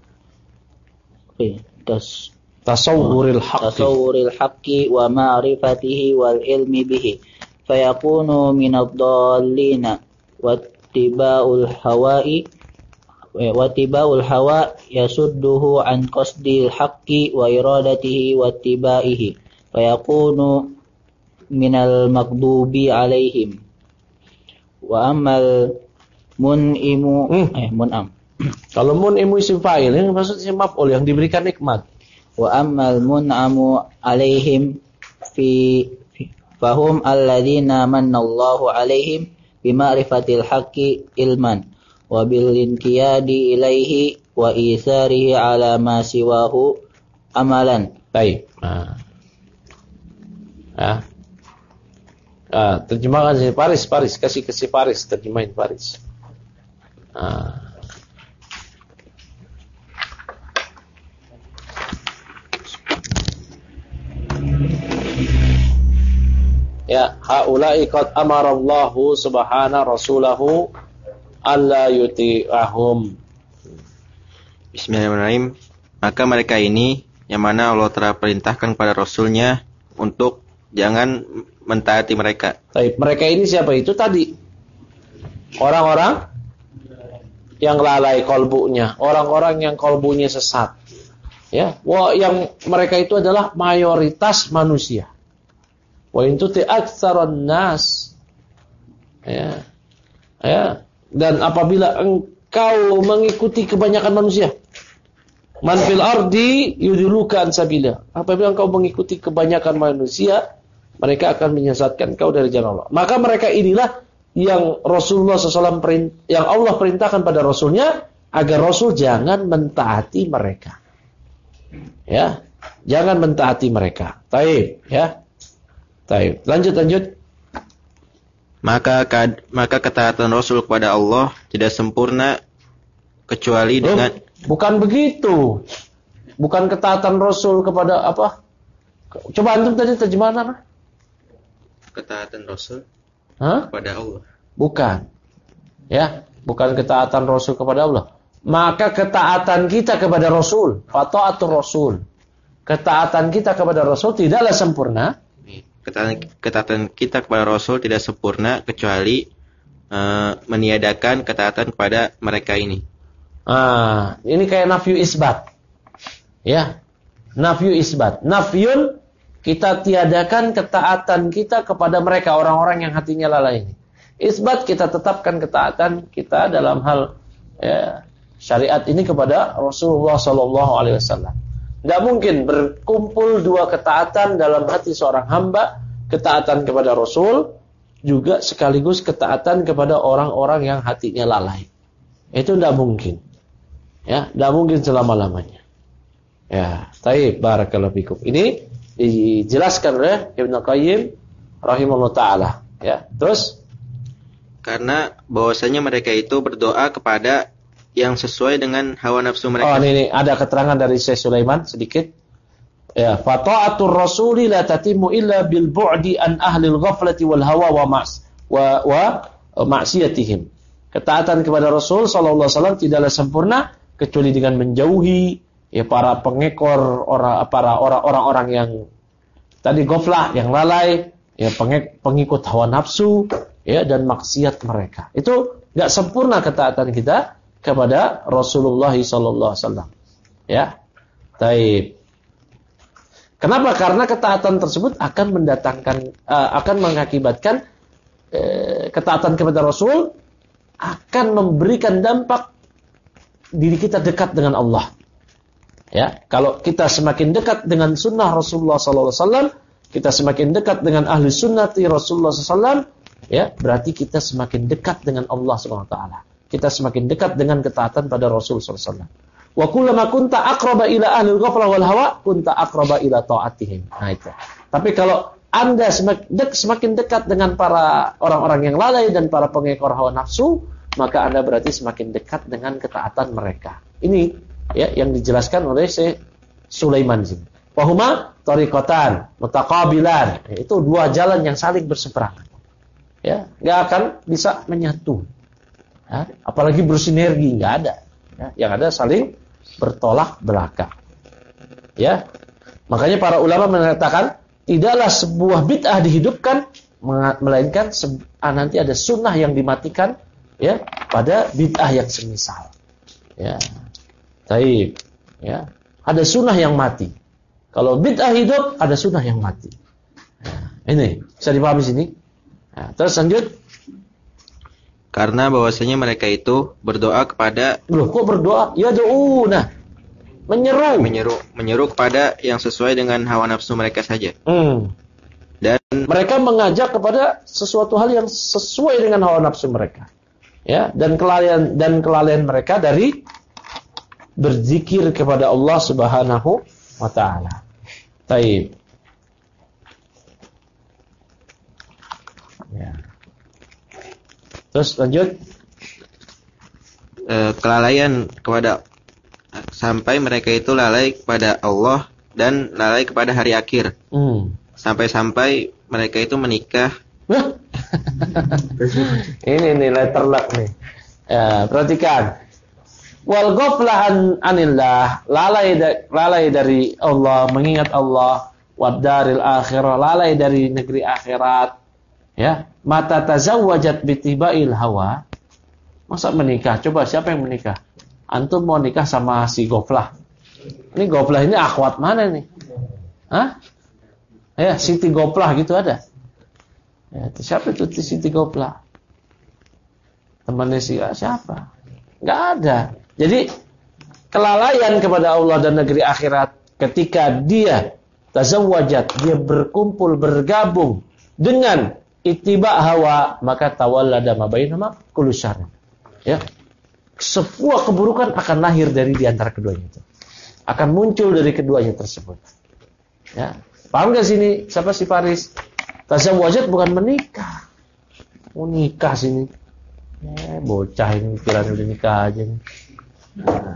tasawwuril haqqi wa ma'rifatihi wal ilmi bihi fayakunu minad dallina wattiba'ul hawa yasudduhu an qasdil haqqi wa iradatihi wattiba'ihi fayakunu minal maghdubi alaihim wa amal mun'am kalau mun'imu isim fa'il yang maksud isim maf'ul yang diberikan nikmat wa ammal mun'amu alaihim fahum alladzina manallahu alaihim bima'rifatil haqqi ilman wa bil inqiyadi ilaihi wa isarihi ala ma siwahu amalan. Baik. Terjemahkan sini Paris kasih Paris terjemahin Paris. Ya, haula'i qad amara Allah subhanahu rasulahu alla yuti'ahum. Bismillahirrahmanirrahim. Maka mereka ini yang mana Allah telah perintahkan kepada Rasulnya untuk jangan mentaati mereka. Baik, mereka ini siapa itu tadi? Orang-orang yang lalai kolbunya, orang-orang yang kolbunya sesat. Ya, yang mereka itu adalah mayoritas manusia. Wa in tuti aktsaran nas. Ya. Dan apabila engkau mengikuti kebanyakan manusia, man fil ardi yudilluka an sabila. Apabila engkau mengikuti kebanyakan manusia, mereka akan menyesatkan engkau dari jalan Allah. Maka mereka inilah yang Rasulullah SAW yang Allah perintahkan pada Rasulnya agar Rasul jangan mentaati mereka. Ya, jangan mentaati mereka. Taib, ya. Taib. Lanjut. Maka ketaatan Rasul kepada Allah tidak sempurna kecuali dengan bukan begitu. Bukan ketaatan Rasul kepada apa? Coba antum tadi terjemahan apa? Ketaatan Rasul kepada Allah. Bukan. Ya, bukan ketaatan Rasul kepada Allah. Maka ketaatan kita kepada Rasul, fata'atur Rasul. Ketaatan kita kepada Rasul tidaklah sempurna. Ketaatan kita kepada Rasul tidak sempurna kecuali meniadakan ketaatan kepada mereka ini. Ini kayak nafyu isbat. Ya. Nafyu isbat. Nafyun kita tiadakan ketaatan kita kepada mereka orang-orang yang hatinya lalai ini. Isbat kita tetapkan ketaatan kita dalam hal syariat ini kepada Rasulullah sallallahu alaihi wasallam. Tidak mungkin berkumpul dua ketaatan dalam hati seorang hamba, ketaatan kepada Rasul juga sekaligus ketaatan kepada orang-orang yang hatinya lalai. Itu tidak mungkin. Ya, tidak mungkin selama-lamanya. Ya, taib barakallahu fikum. Ini dijelaskan oleh Ibnu Qayyim rahimahullah taala, ya. Terus karena bahwasanya mereka itu berdoa kepada yang sesuai dengan hawa nafsu mereka. Ini ada keterangan dari Syekh Sulaiman sedikit. Ya, fata'atur rasuli la tatimmu illa bil bu'di an ahli al-ghaflati wal hawa wa ma'siyatihim. Ketaatan kepada Rasul sallallahu alaihi wasallam tidaklah sempurna kecuali dengan menjauhi ya para pengekor orang-orang yang tadi ghaflah, yang lalai, ya pengikut hawa nafsu, ya dan maksiat mereka. Itu enggak sempurna ketaatan kita kepada Rasulullah sallallahu alaihi wasallam. Ya. Baik. Kenapa? Karena ketaatan tersebut akan mengakibatkan ketaatan kepada Rasul akan memberikan dampak diri kita dekat dengan Allah. Ya, kalau kita semakin dekat dengan sunnah Rasulullah SAW, kita semakin dekat dengan ahli sunnati Rasulullah SAW, ya, berarti kita semakin dekat dengan Allah SWT. Kita semakin dekat dengan ketaatan pada Rasul SAW. Wa kullama kunta aqraba ila ahli al-ghaflah wal hawa kunta aqraba ila ta'atihim. Nah itu. Tapi kalau Anda semakin dekat dengan para orang-orang yang lalai dan para pengekor hawa nafsu, maka Anda berarti semakin dekat dengan ketaatan mereka. Ini ya yang dijelaskan oleh Syekh Sulaiman sini. Wahuma tariqatan mutaqabilan. Itu dua jalan yang saling berseberangan. Ya, enggak akan bisa menyatu. Ya, apalagi bersinergi, enggak ada. Ya, yang ada saling bertolak belakang. Ya. Makanya para ulama mengatakan tidaklah sebuah bid'ah dihidupkan melainkan nanti ada sunnah yang dimatikan ya pada bid'ah yang semisal. Ya. Baik. Ya. Ada sunnah yang mati. Kalau bid'ah hidup ada sunnah yang mati. Ya. Ini bisa dipahami sini. Ya. Terus lanjut. Karena bahwasanya mereka itu berdoa kepada kok berdoa? Ya douna. Menyeru kepada yang sesuai dengan hawa nafsu mereka saja. Dan mereka mengajak kepada sesuatu hal yang sesuai dengan hawa nafsu mereka. Ya, dan kelalaian mereka dari berzikir kepada Allah Subhanahu wa taala. Baik. Ya. Terus lanjut. Kelalaian kepada sampai mereka itu lalai kepada Allah dan lalai kepada hari akhir. Sampai-sampai mereka itu menikah. Ini nih letter luck nih. Ya, perhatikan. Wal ghaflan anillah, lalai dari Allah, mengingat Allah, wad daril akhirah, lalai dari negeri akhirat. Ya, mata tazawwajat bitibail hawa. Masa menikah? Coba siapa yang menikah? Antum mau nikah sama si ghaflah. Ini ghaflah ini akhwat mana nih? Hah? Ya, Siti Ghaflah gitu ada. Ya, siapa itu Siti Ghaflah? Temannya siapa? Enggak ada. Jadi kelalaian kepada Allah dan negeri akhirat ketika dia tazawwajat, dia berkumpul, bergabung dengan ittiba hawa, maka tawallada ma bainahuma kullu syarr. Ya. Sebuah keburukan akan lahir dari di antara keduanya itu. Akan muncul dari keduanya tersebut. Ya. Paham enggak sini? Siapa si Faris? Tazawwajat bukan menikah. Mau nikah sini. Bocah ini kira udah nikah aja nih. Nah,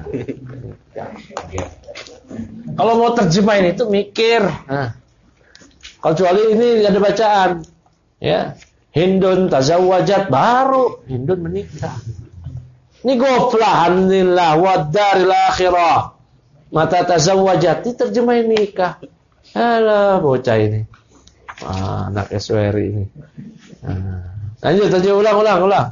kalau mau terjemahin itu mikir. Nah, kecuali ini ada bacaan, ya Hindun tazawwajat baru Hindun menikah. Ini ghaflah anillah wadaril akhirah. Mata tazawwajat diterjemahin nikah. Alah bocah ini. Anak SWRI ini. Lanjut ulang.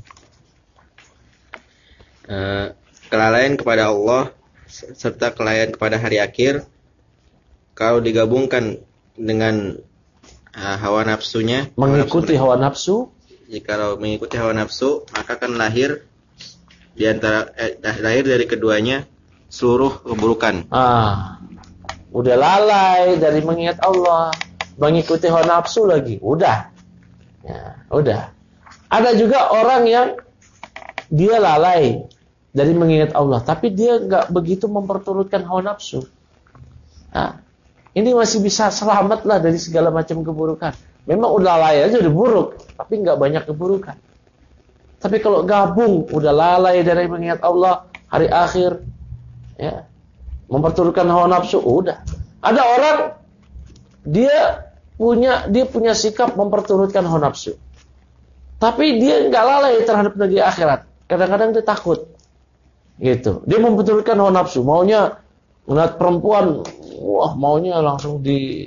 Kelalaian kepada Allah serta kelalaian kepada hari akhir kalau digabungkan dengan hawa nafsunya, mengikuti hawa nafsu, jika mengikuti hawa nafsu maka akan lahir lahir dari keduanya seluruh keburukan. Udah lalai dari mengingat Allah, mengikuti hawa nafsu lagi, udah. Ada juga orang yang dia lalai dari mengingat Allah, tapi dia nggak begitu memperturutkan hawa nafsu. Ini masih bisa selamatlah dari segala macam keburukan. Memang udah lalai aja udah buruk, tapi nggak banyak keburukan. Tapi kalau gabung, udah lalai dari mengingat Allah, hari akhir, ya, memperturutkan hawa nafsu, udah. Ada orang dia punya sikap memperturutkan hawa nafsu. Tapi dia nggak lalai terhadap negeri akhirat. Kadang-kadang dia takut. Gitu. Dia membetulkan hawa nafsu. Maunya melihat perempuan, wah maunya langsung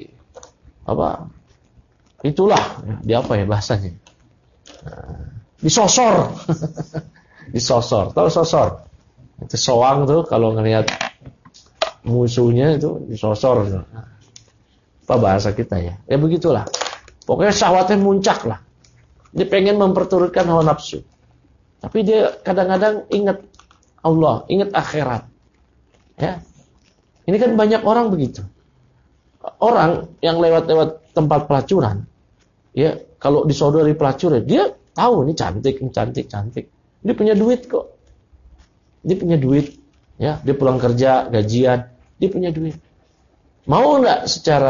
itulah, di apa ya bahasanya? Disosor. Disosor. Tahu sosor? Itu soang tuh kalau ngelihat musuhnya itu disosor. Apa bahasa kita ya? Ya begitulah. Pokoknya syahwatnya muncak lah. Dia pengen memperturutkan hawa nafsu. Tapi dia kadang-kadang ingat Allah, ingat akhirat. Ya. Ini kan banyak orang begitu. Orang yang lewat-lewat tempat pelacuran, ya, kalau disodori pelacur, dia tahu ini cantik. Dia punya duit kok. Dia punya duit, ya, dia pulang kerja, gajian, dia punya duit. Mau enggak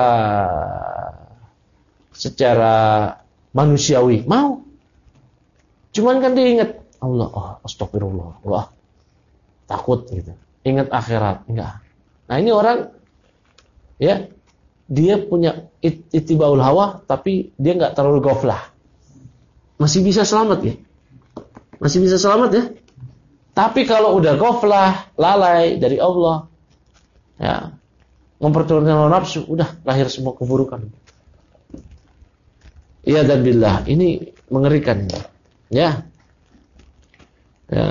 secara manusiawi? Mau. Cuman kan dia ingat Allah, astagfirullah, Allah. Takut gitu. Ingat akhirat, enggak. Nah, ini orang, ya, dia punya ittibaul hawa, tapi dia enggak terlalu ghaflah. Masih bisa selamat ya? Masih bisa selamat ya? Tapi kalau udah ghaflah, lalai dari Allah, ya, memperturutkan hawa nafsu, udah lahir semua keburukan. Iya dan billah, ini mengerikan ya. Ya.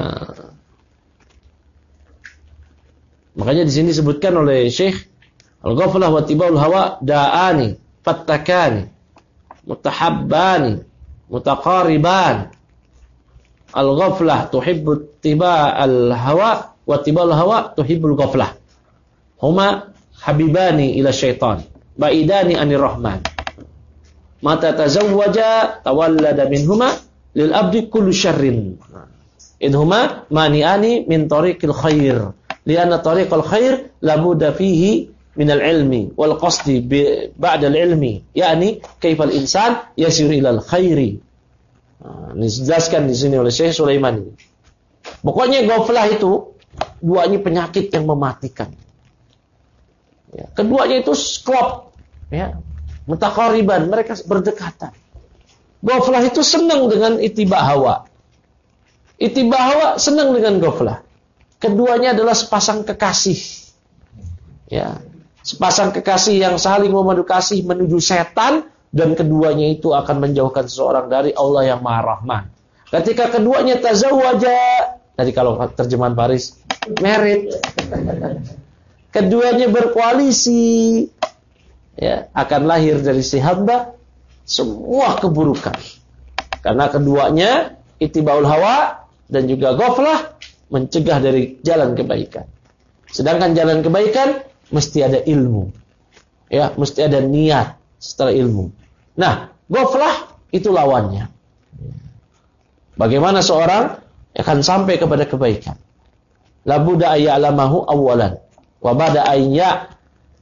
Makanya di sini disebutkan oleh Syekh al-ghaflah wa tibaul hawa da'ani, fattakani, mutahabbani, mutaqariban. Al-ghaflah tuhibbu tiba'al hawa wa tibaul hawa tuhibbul ghaflah. Huma habibani ila syaitan, ba'idani anir rahman. Mata tazawwaja tawallada minhuma lil abdi kullu syarrin. Idhuma mani'ani min tariqil khair. Lianna tariqal khair labuda fihi minal ilmi wal qasdi ba'dal ilmi. Yani kaifal insan yasiru ilal khairi. Ini dijelaskan di sini oleh Syekh Sulaiman ini. Pokoknya ghaflah itu duanya penyakit yang mematikan. Ya, keduanya itu klop, ya. Mutaqariban, mereka berdekatan. Ghaflah itu senang dengan ittiba hawa. Ittiba hawa senang dengan ghaflah. Keduanya adalah sepasang kekasih. Ya, sepasang kekasih yang saling memadu kasih menuju setan, dan keduanya itu akan menjauhkan seseorang dari Allah yang Maha Rahman. Ketika keduanya tazawwaja, tadi kalau terjemahan Paris, married. Keduanya berkoalisi, ya, akan lahir dari si hamba semua keburukan. Karena keduanya ittibaul hawa dan juga ghaflah mencegah dari jalan kebaikan. Sedangkan jalan kebaikan mesti ada ilmu. Ya, mesti ada niat setelah ilmu. Nah, ghaflah itu lawannya. Bagaimana seorang akan sampai kepada kebaikan? Labuda ayya'lamahu awwalan wa ba'da ayya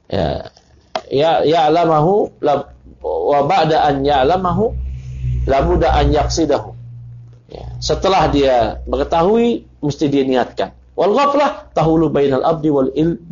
ya'lamahu wa ba'da an ya'lamahu labuda an yaqsidahu. Ya, setelah dia mengetahui mesti dia niatkan. Wal ghaflah tahulu bainal abdi wal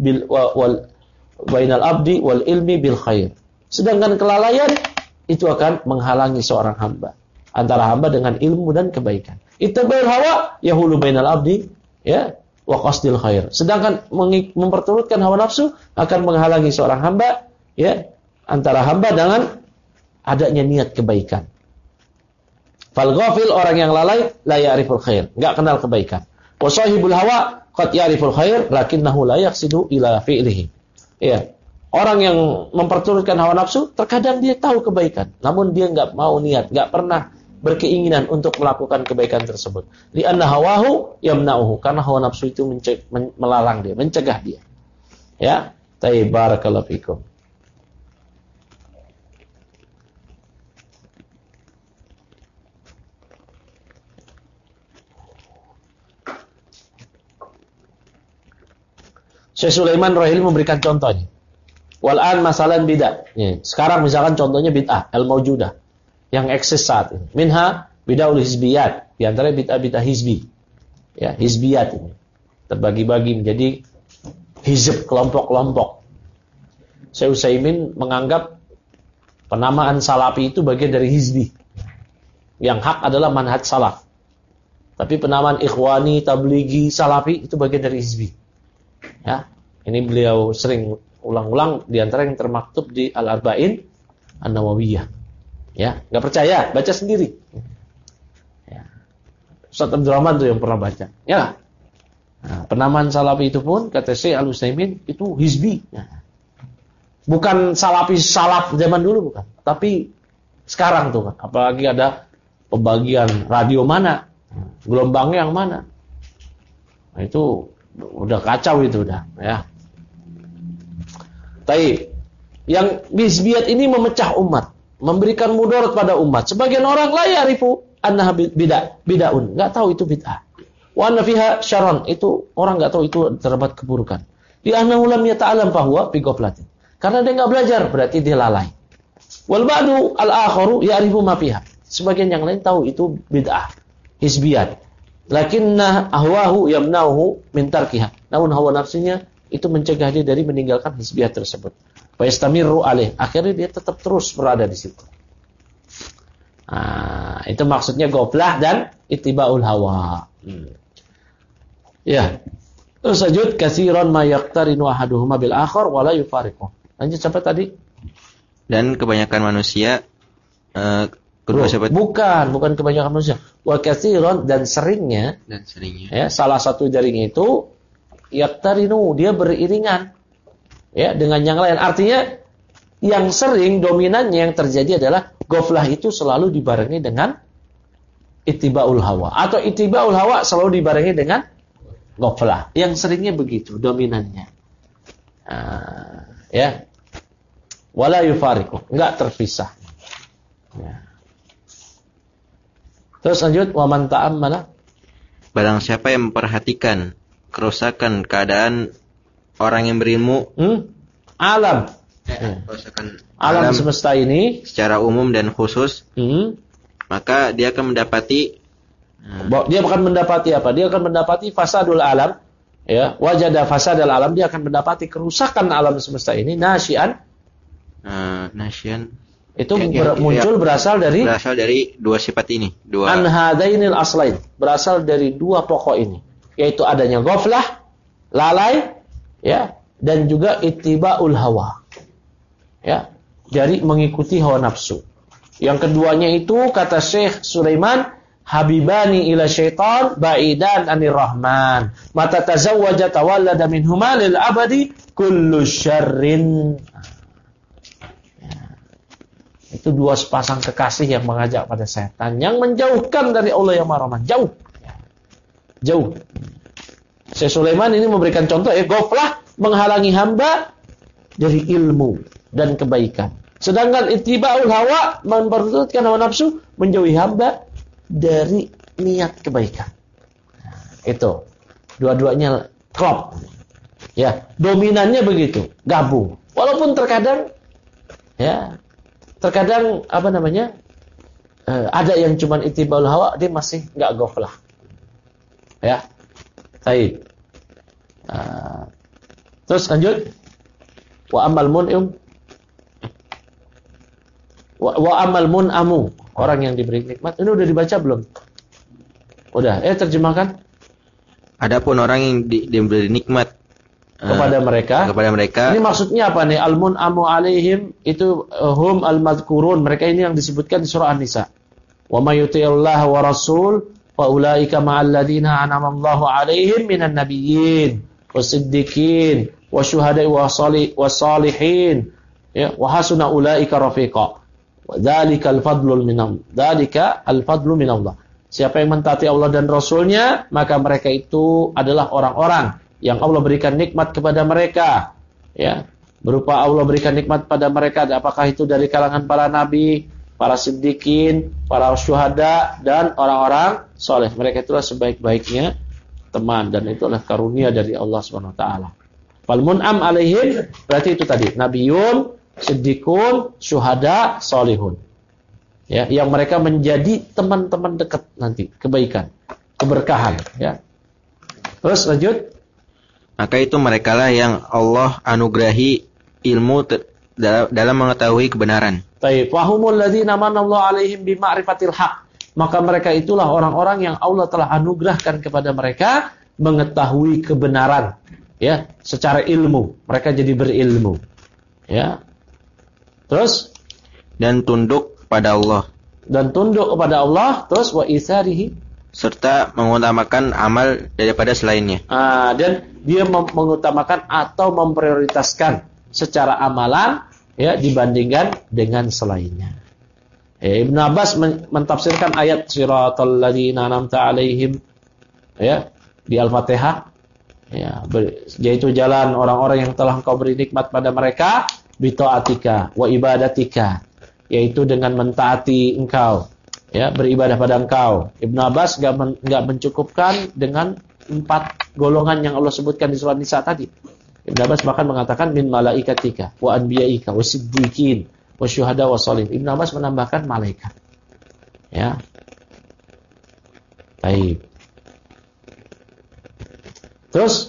ilmi bil khair. Sedangkan kelalaian itu akan menghalangi seorang hamba antara hamba dengan ilmu dan kebaikan. Ittiba'ul hawa yahulu bainal abdi, ya, wa qasdil khair. Sedangkan memperturutkan hawa nafsu akan menghalangi seorang hamba, ya, antara hamba dengan adanya niat kebaikan. Fal ghafil, orang yang lalai, la ya'riful khair, enggak kenal kebaikan. Wa sahibul hawa qad ya'riful khair lakinnahu la yaqsidu ila fi'lihi. Ya. Orang yang memperturutkan hawa nafsu terkadang dia tahu kebaikan, namun dia enggak mau niat, enggak pernah berkeinginan untuk melakukan kebaikan tersebut. Li'anna hawahu yamna'uhu, karena hawa nafsu itu melarang dia, mencegah dia. Ya, tayyib, barakallahu fikum. Syekh Sulaiman Rahil memberikan contohnya. Wal'an masalan bid'ah. Sekarang misalkan contohnya bid'ah al-mawjudah yang eksis saat ini. Minha bid'ahul hizbiyat, di antara bid'ah hizbi. Ya, hizbiyat ini terbagi-bagi menjadi hizb, kelompok-kelompok. Syekh Utsaimin menganggap penamaan salafi itu bagian dari hizbi. Yang hak adalah manhaj salaf. Tapi penamaan ikhwani, tablighi, salafi itu bagian dari hizbi. Ya, ini beliau sering ulang-ulang di antara yang termaktub di Al-Arba'in An-Nawawiyah. Ya, enggak percaya, baca sendiri. Ya. Ustaz Abdurrahman tuh yang pernah baca. Ya. Nah, penamaan salafi itu pun kata Syekh Al-Utsaimin itu hizbi. Ya. Bukan salafi salaf zaman dulu bukan, tapi sekarang tuh kan, apalagi ada pembagian radio mana, gelombangnya yang mana. Nah, itu udah kacau itu udah, ya. Tapi yang hizbiyat ini memecah umat, memberikan mudarat pada umat. Sebagian orang la ya'rifu annaha bid'ah, enggak tahu itu bid'ah. Wa anna fiha syarran, itu orang enggak tahu itu terdapat keburukan. Di annahu lam yata'alam fahuwa fi ghaflatin. Karena dia enggak belajar, berarti dia lalai. Wal ba'du al-akharu ya'rifu ma fiha. Sebagian yang lain tahu itu bid'ah, hizbiyat. Lakinna ahwahu yamna'uhu min tarkiha. Namun hawa nafsunya itu mencegah dia dari meninggalkan hizbiyat tersebut. Wa yastamiru alaih. Akhirnya dia tetap terus berada di situ. Nah, itu maksudnya ghaflah dan ittiba'ul hawa. Ya. Terus lanjut katsiran ma yaqtarinu ahaduhuma bil akhar wa la yufariqu. Lanjut sampai tadi. Dan kebanyakan manusia bukan kebanyakan manusia. Wa katsiran dan seringnya ya, salah satu jaringnya itu yaqtarinu, dia beriringan ya dengan yang lain. Artinya yang sering dominannya yang terjadi adalah ghaflah itu selalu dibarengi dengan ittiba'ul hawa, atau ittiba'ul hawa selalu dibarengi dengan ghaflah. Yang seringnya begitu dominannya. Ya. Wala yufariqu, enggak terpisah. Ya. Terus lanjut, wa man ta'ammala, barang siapa yang memperhatikan kerusakan keadaan orang yang berilmu, alam semesta ini secara umum dan khusus, maka dia akan mendapati apa? Dia akan mendapati fasadul alam, ya, wajada fasadul alam, dia akan mendapati kerusakan alam semesta ini nasyian itu muncul berasal dari dua sifat ini, an hadainil aslain, berasal dari dua pokok ini, yaitu adanya ghaflah, lalai, ya, dan juga ittiba'ul hawa, ya, dari mengikuti hawa nafsu. Yang keduanya itu kata Syekh Sulaiman, habibani ila syaitan ba'idan anir rahman, mata tazawwaja tawallada minhuma lil abadi kullu syarrin. Itu dua sepasang kekasih yang mengajak pada setan, yang menjauhkan dari Allah yang Maha Rahman. Jauh. Syekh Sulaiman ini memberikan contoh, ghaflah menghalangi hamba dari ilmu dan kebaikan. Sedangkan ittiba'ul hawa, memperturutkan hawa nafsu, menjauhi hamba dari niat kebaikan. Itu. Dua-duanya klop. Ya, dominannya begitu, gabung. Walaupun terkadang ada yang cuman ittiba'ul hawa, dia masih enggak ghaflah. Ya. Baik. Terus lanjut. Wa amal mun'amu, orang yang diberi nikmat. Ini udah dibaca belum? Udah. Terjemahkan. Adapun orang yang diberi nikmat kepada mereka. Ini maksudnya apa nih? Al-mun'amu alaihim itu hum al-madhkurun. Mereka ini yang disebutkan di surah An-Nisa. Wa may yuti'illah wa rasul fa ulaika ma'al ladzina an'ama Allahu alaihim minan nabiyyin wasiddiqin wasyuhada'i wasalihin, ya, wa hasuna ulaika rafiqa. Dzalika al-fadlu min Allah. Siapa yang mentaati Allah dan Rasulnya, maka mereka itu adalah orang-orang yang Allah berikan nikmat kepada mereka, ya, berupa Allah berikan nikmat pada mereka, apakah itu dari kalangan para nabi, para siddiqin, para syuhada, dan orang-orang soleh. Mereka itulah sebaik-baiknya teman, dan itulah karunia dari Allah SWT. Fal mun'am alaihim, berarti itu tadi, nabiyun, siddiqun, syuhada, solihun, ya, yang mereka menjadi teman-teman dekat nanti, kebaikan, keberkahan, ya. Terus lanjut. Maka itu merekalah yang Allah anugerahi ilmu dalam mengetahui kebenaran. Taib. Wahumul ladzina manallahu alaihim bima'rifatil haq. maka mereka itulah orang-orang yang Allah telah anugerahkan kepada mereka mengetahui kebenaran, ya, secara ilmu. Mereka jadi berilmu, ya. Terus dan tunduk pada Allah. Dan tunduk kepada Allah, terus wa isarihi, serta mengutamakan amal daripada selainnya. Dan dia mengutamakan atau memprioritaskan secara amalan, ya, dibandingkan dengan selainnya. Ibnu Abbas mentafsirkan ayat siratal ladzina an'amta 'alaihim, ya, di Al-Fatihah, ya, yaitu jalan orang-orang yang telah Engkau beri nikmat pada mereka, bi taatika wa ibadatika, yaitu dengan mentaati Engkau, ya, beribadah pada Engkau. Ibnu Abbas enggak mencukupkan dengan 4 golongan yang Allah sebutkan di surah Nisa tadi. Ibnu Abbas bahkan mengatakan min malaikatika wa anbiyaika wa siddiqin wa syuhada wa sholihin. Ibnu Abbas menambahkan malaikat. Ya. Baik. Terus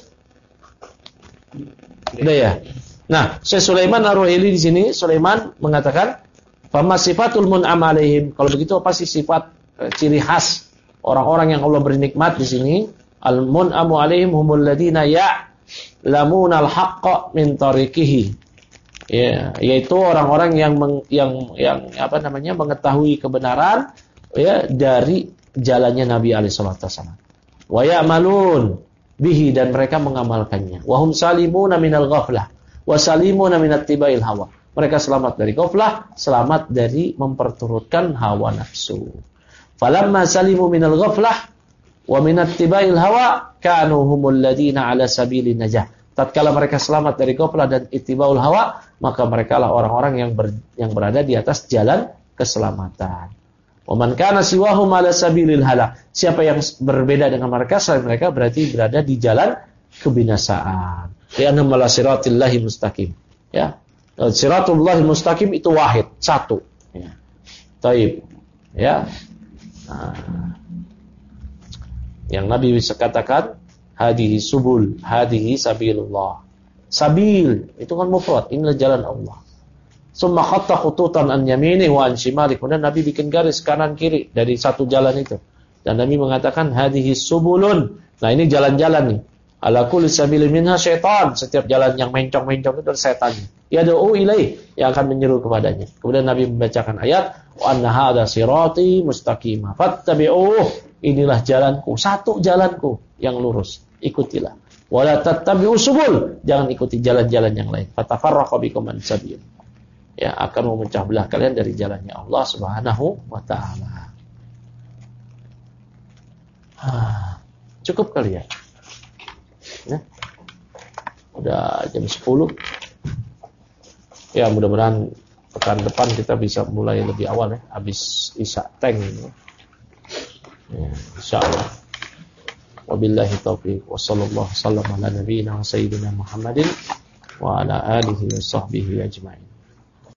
udah ya. Nah, Syekh Sulaiman Ar-Ruhaili di sini, Sulaiman mengatakan fama sifatul mun'am alaihim. Kalau begitu apa sih sifat ciri khas orang-orang yang Allah beri nikmat di sini? Al-mun'amu alaihim humul ladina ya'lamuna al-haqqa min tariqihi. Ya, yaitu orang-orang yang mengetahui kebenaran, ya, dari jalannya Nabi alaihi salatu wasallam. Wa ya'malun bihi, dan mereka mengamalkannya. Wa hum salimuna minal ghaflah wa salimuna minat tibail hawa. Mereka selamat dari ghaflah, selamat dari memperturutkan hawa nafsu. Falamma salimu minal ghaflah wa minat tibail hawa kanu humul ladina ala sabilin najah. Tatkala mereka selamat dari ghaflah dan ittibaul hawa, maka merekalah orang-orang yang berada di atas jalan keselamatan. Wa man kana siwahum ala sabilil halak. Siapa yang berbeda dengan mereka, selain mereka berarti berada di jalan kebinasaan. Li'anna ala siratillahi mustaqim. Ya. Siratullahi mustaqim itu wahid, satu. Ya. Taib. Ya. Nah. Yang Nabi bisa katakan hadihi subul, hadihi sabilullah. Sabil itu kan mufrad, inilah jalan Allah. Summa khatta khututan an yamini wa an shimali. Kemudian Nabi bikin garis kanan kiri dari satu jalan itu. Dan Nabi mengatakan hadihi subulun. Nah, ini jalan-jalan nih. Ala kulli sabilin minha syaitan. Setiap jalan yang mencong-mencong itu ada setannya. Yad'u ilaih, yang akan menyeru kepadanya. Kemudian Nabi membacakan ayat wa anna hadza sirati mustaqima fattabi'uh. Inilah jalanku, satu jalanku yang lurus, ikutilah. Wala tattabi'us subul, jangan ikuti jalan-jalan yang lain. Fatafarraqu bikum an sabil. Ya, akan memecah belah kalian dari jalannya Allah Subhanahu wa taala. Cukup kali ya? Ya. Udah jam 10. Ya, mudah-mudahan pekan depan kita bisa mulai lebih awal ya, habis Isya Teng. Ya, insyaallah. Wabillahi taufiq wa sallallahu sallam ala nabiyyina wa sayyidina Muhammadin wa ala alihi wa sahbihi ajma'in.